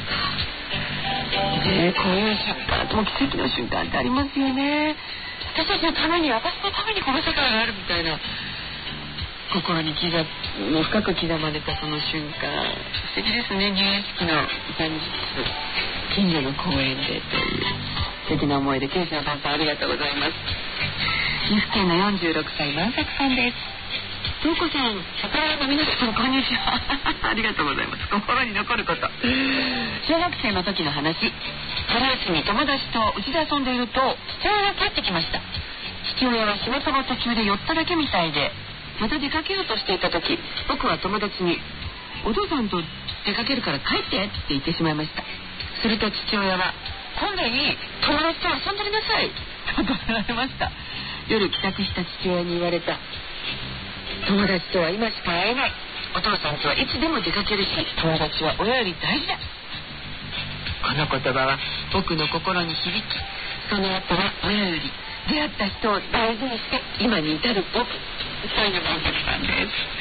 Speaker 12: こういう瞬間とも奇跡の瞬間ってありますよね。私たちのために、私のためにこの世界があるみたいな、心に深く刻まれたその瞬間、素敵ですね。入園式の前日、近所の公園でという素敵な思いで、ケイシのさんありがとうございます。岐阜県の46歳万作さんです。トウコさん、桜の皆さんこんにちはありがとうございます。心に残ること、小学生の時の話。春休み、友達とうちで遊んでいると父親が帰ってきました。父親は仕事の途中で寄っただけみたいで、また出かけようとしていた時、僕は友達にお父さんと出かけるから帰ってって言ってしまいました。すると父親は、今度に友達と遊んでりなさいと怒られました。夜帰宅した父親に言われた。友達とは今しか会えない。お父さんとはいつでも出かけるし、友達は親より大事だ。この言葉は僕の心に響き、その後は親より出会った人を大事にして今に至る僕。最後のお客さんです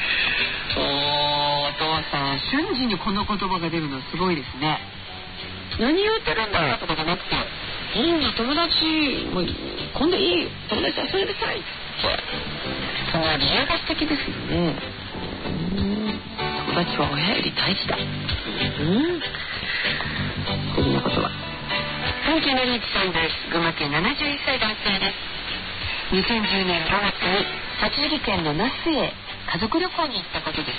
Speaker 12: 。お父さん、瞬時にこの言葉が出るのすごいですね。 何言ってるんだとかじゃなくて、いいんだ友達もう今度いい友達遊んでさいって、その理由が素敵ですよね。友達は親より大事だ。素敵なことは。関係のリーチさんです。群馬県71歳男性です。2010年5月に栃木県の那須へ家族旅行に行ったことです。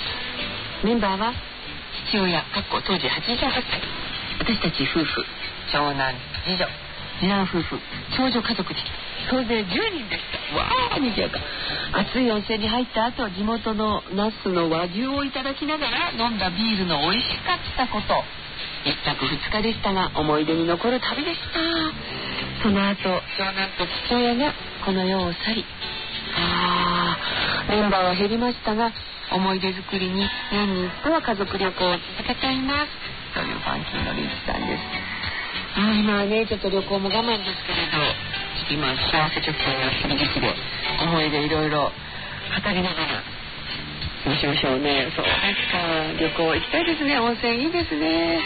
Speaker 12: メンバーは父親当時88歳、私たち夫婦、長男次女次男夫婦、長女家族で総勢10人でした。わーにぎやか。熱い温泉に入った後、地元の那須の和牛をいただきながら飲んだビールの美味しかったこと、一泊二日でしたが思い出に残る旅でした。その後長男と父親がこの世を去り、メンバーは減りましたが、思い出作りに年に一度は家族旅行を続けていますというファンキーのリーチさんです。今はねちょっと旅行も我慢ですけれど、今幸せ貯金をする時期で思い出いろいろ語りながら過ごしましょうね。そうですか、旅行行きたいですね。温泉いいですね。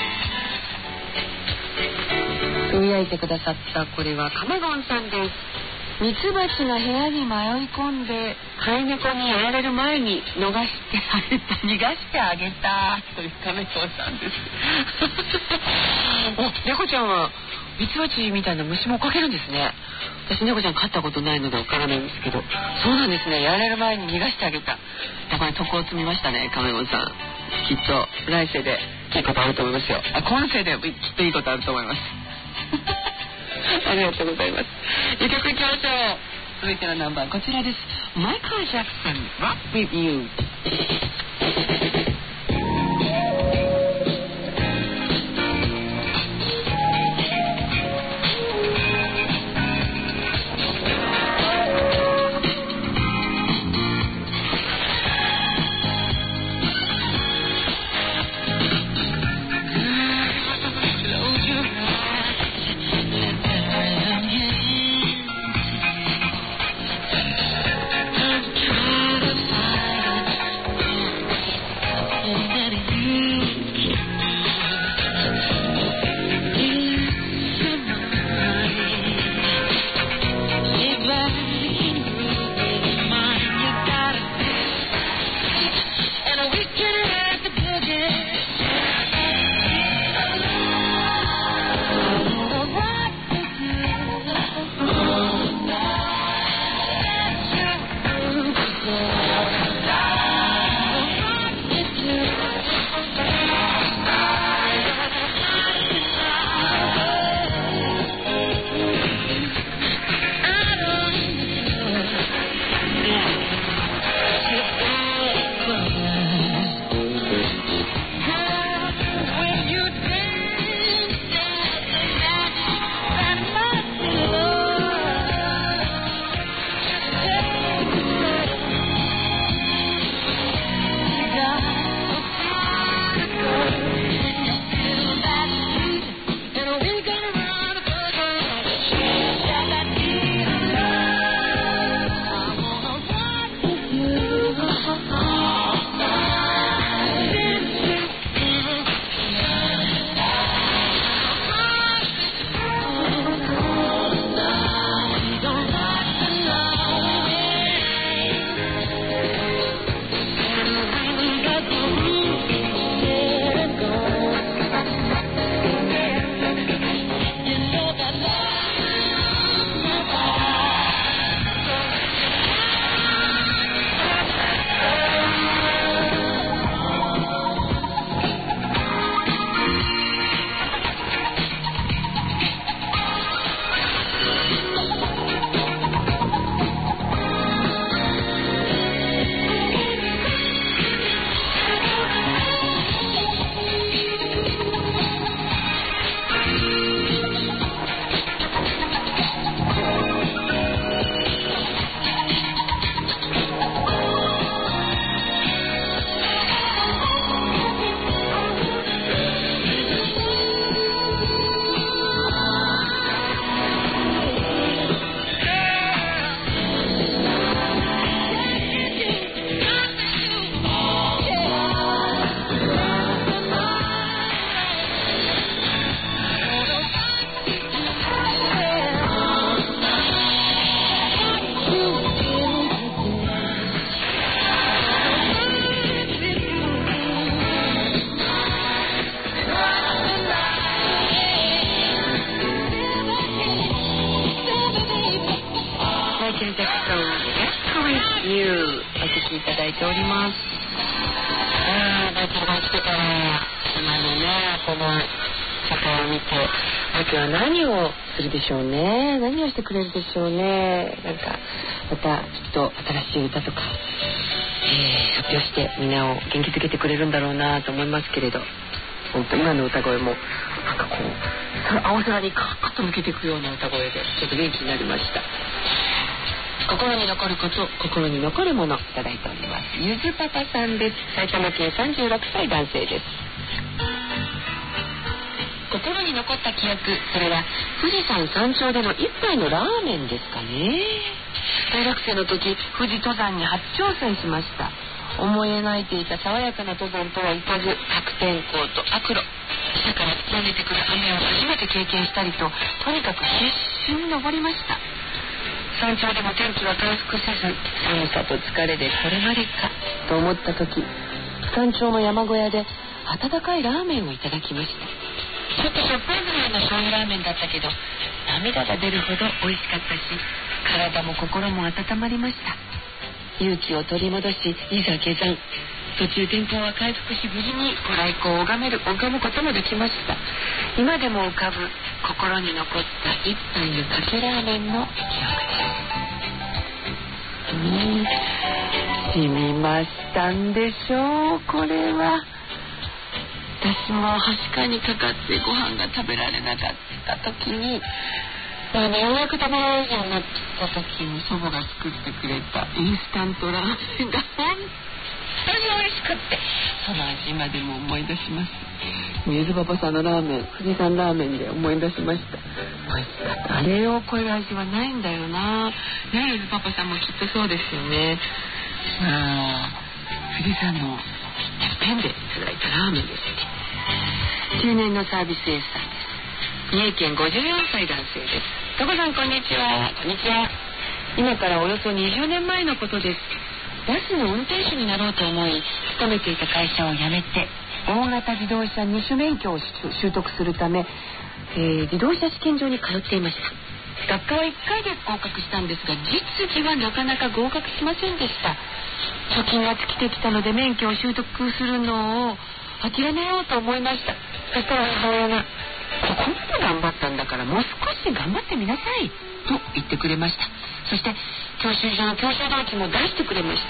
Speaker 12: つぶやいてくださったこれはカメゴンさんです。ミツバチが部屋に迷い込んで飼い猫にやられる前に逃してあげたというカメゴンさんです猫ちゃんはミツバチみたいな虫も追っかけるんですね。私猫ちゃん飼ったことないのでわからないんですけど、そうなんですね。やられる前に逃がしてあげた。だから徳を積みましたね、カメゴンさん。きっと来世でいいことあると思いますよ。今世できっといいことあると思いますありがとうございます。2曲いきましょう。続いてのナンバーこちらです。マイケル・ジャクソン Rock With You。 ケル・ジャクソン Back with You お聴きいただいております。マイケルが来てから今のねこの世界を見てマイケルは何をするでしょうね。何をしてくれるでしょうね。なんかまたきっと新しい歌とか、発表してみんなを元気づけてくれるんだろうなと思いますけれど、本当今の歌声もなんかこう青空にカーッと抜けていくような歌声でちょっと元気になりました。心に残ること、心に残るものいただいております。ゆずパパさんです。埼玉県36歳男性です。心に残った記憶、それは富士山山頂での一杯のラーメンですかね。大学生の時富士登山に初挑戦しました。思い描いていた爽やかな登山とはいかず、悪天候と悪路、下から突き上げてくる雨を初めて経験したりと、とにかく必死に登りました。山頂でも天気は回復せず、寒さと疲れでこれまでかと思った時、山頂の山小屋で温かいラーメンをいただきました。ちょっとしょっぱいぐらいの醤油ラーメンだったけど、涙が出るほど美味しかったし、体も心も温まりました。勇気を取り戻し、いざ下山。途中天候は回復し、無事にご来光を拝むこともできました。今でも浮かぶ心に残った一杯のかけラーメンの記憶です。染みましたんでしょう。これは私もはしかにかかってご飯が食べられなかった時に、ようやく食べられるようになった時に祖母が作ってくれたインスタントラーメンが本当に美味しくって、その味今でも思い出します。ゆずパパさんのラーメン、富士山ラーメンで思い出しました。美味しかった。あれを超える味はないんだよな。ね、ゆずパパさんもきっとそうですよね。富士山のてっぺんでいただいたラーメンですね。中年のサービスエースさんです。三重県54歳男性です。とこさんこんにちは。こんにちは。今からおよそ20年前のことです。バスの運転手になろうと思い、勤めていた会社を辞めて大型自動車二種免許を習得するため、自動車試験場に通っていました。学科は1回で合格したんですが、実技はなかなか合格しませんでした。貯金が尽きてきたので免許を習得するのを諦めようと思いました。そしたら母親が、ここまで頑張ったんだからもう少し頑張ってみなさいと言ってくれました。そして教習所の教習動機も出してくれました。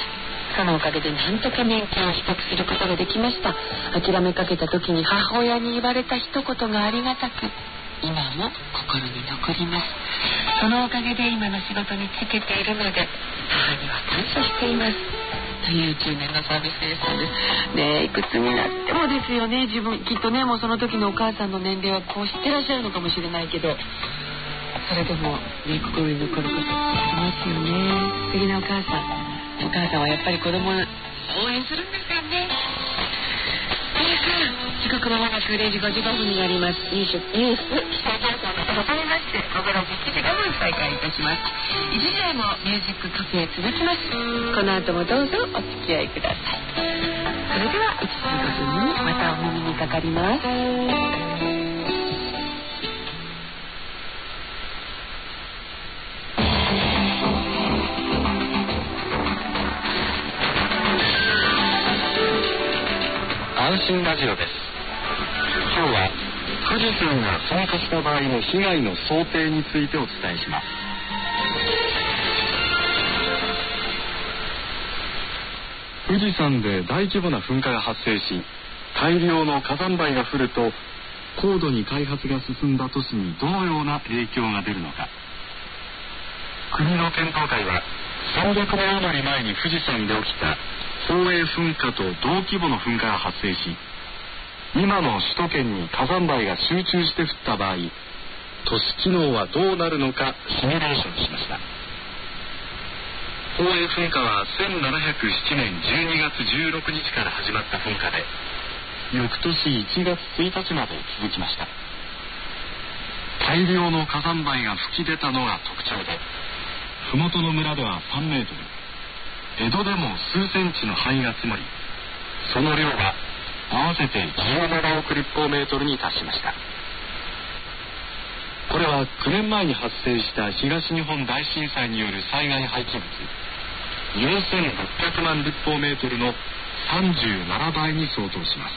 Speaker 12: そのおかげでなんとか免許を取得することができました。諦めかけた時に母親に言われた一言がありがたく、今も心に残ります。そのおかげで今の仕事に就けているので、母には感謝していますという中年のサービスエースさんですね。いくつになってもですよね。自分きっとね、もうその時のお母さんの年齢はこう知ってらっしゃるのかもしれないけど、それでも、ね、心に残ることありますよね。素敵なお母さん。お母さんはやっぱり子供を応援するんですよね。時刻はまもなく0時55分になります。ニュース気象情報を挟みまして、午後7時5分再開いたします。1時台のミュージックカフェ続きます。この後もどうぞお付き合いください。それでは1時5分にまたお耳にかかります。
Speaker 11: 安心ラジオです。今日は富士山が噴火した場合の被害の想定についてお伝えします。富士山で大規模な噴火が発生し、大量の火山灰が降ると、高度に開発が進んだ都市にどのような影響が出るのか。国の検討会は300年余り前に富士山で起きた宝永噴火と同規模の噴火が発生し、今の首都圏に火山灰が集中して降った場合、都市機能はどうなるのかシミュレーションしました。宝永噴火は1707年12月16日から始まった噴火で、翌年1月1日まで続きました。大量の火山灰が噴き出たのが特徴で、麓の村では3メートル、江戸でも数センチの灰が積もり、その量は合わせて17億立方メートルに達しました。
Speaker 1: これは9年前に発生した東日本大震災による災害廃棄物4600万立方メートルの37倍に相当します。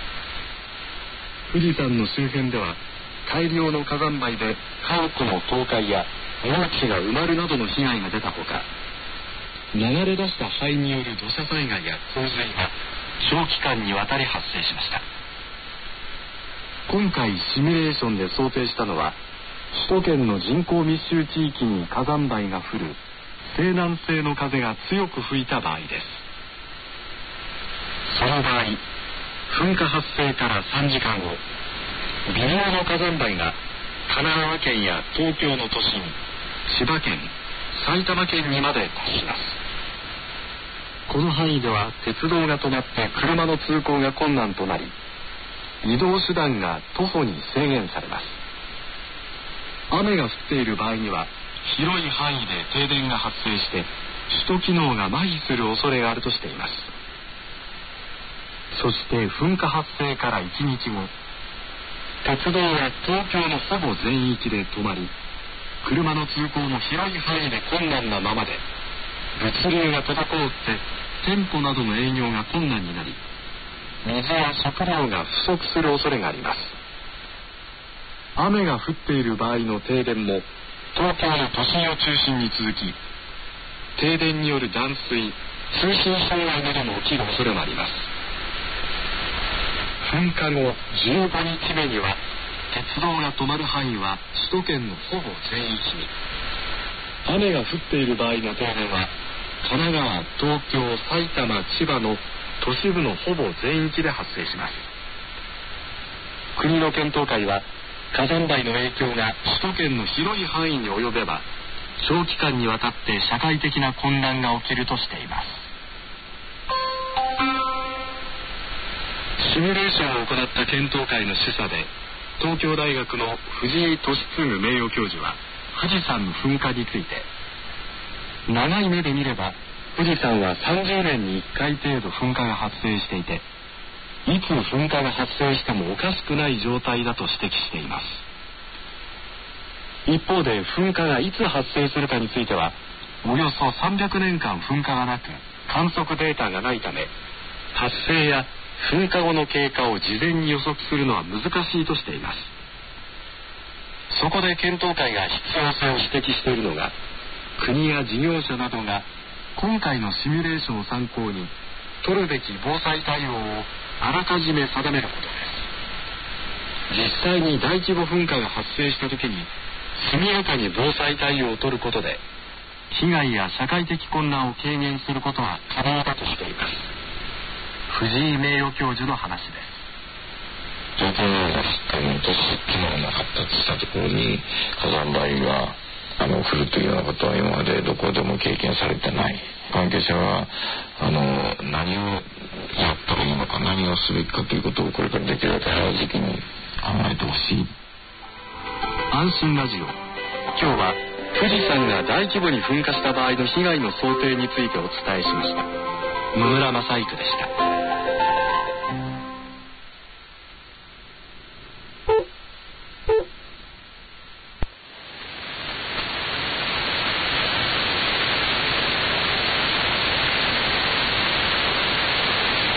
Speaker 1: 富士山の周辺では大量の火山灰で家屋の倒壊や農地が埋まるなどの被害が出たほか、流れ出した灰による土砂災害や洪水が長期間にわたり発生しました。今回シミュレーションで想定したのは、首都圏の人口密集地域に火山灰が降る西南西の風が強く吹いた場合です。その場合、噴火発生から3時間後、微量の火山灰が神奈川県や東京の都心、千葉県、埼玉県にまで達します。この範囲では鉄道が止まって車の通行が困難となり、移動手段が徒歩に制限されます。雨が降っている場合には広い範囲で停電が発生して首都機能が麻痺する恐れがあるとしています。そして噴火発生から1日後、鉄道は東京のほぼ全域で止まり、車の通行も広い範囲で困難なままで、物流が滞って店舗などの営業が困難になり、水や食料が不足する恐れがあります。雨が降っている場合の停電も東京の都心を中心に続き、停電による断水、通信障害なども起きる恐れもあります。噴火後15日目には鉄道が止まる範囲は首都圏のほぼ全域に、雨が降っている場合の停電は神奈川、東京、埼玉、千葉の都市部のほぼ全域で発生します。国の検討会は火山灰の影響が首都圏の広い範囲に及べば長期間にわたって社会的な混乱が起きるとしています。シミュレーションを行った検討会の主査で東京大学の藤井敏嗣名誉教授は、富士山の噴火について、長い目で見れば富士山は30年に1回程度噴火が発生していて、いつ噴火が発生してもおかしくない状態だと指摘しています。一方で噴火がいつ発生するかについては、およそ300年間噴火がなく観測データがないため、発生や噴火後の経過を事前に予測するのは難しいとしています。そこで検討会が必要性を指摘しているのが、国や事業者などが今回のシミュレーションを参考に取るべき防災対応をあらかじめ定めることです。実際に大規模噴火が発生した時に速やかに防災対応を取ることで、被害や社会的混乱を軽減することは可能だとしています。藤井名誉教授の話です。
Speaker 8: 状況がしっかり落とす機能が発達したところに火山灰が降るというようなことは今までどこでも経験されてない。関係者は何をやったらいいのか、何をすべきかということをこれからできるだけ早い時期に考えてほしい。
Speaker 1: 安心ラジオ、今日は富士山が大規模に噴火した場合の被害の想定についてお伝えしました。野村正育でした。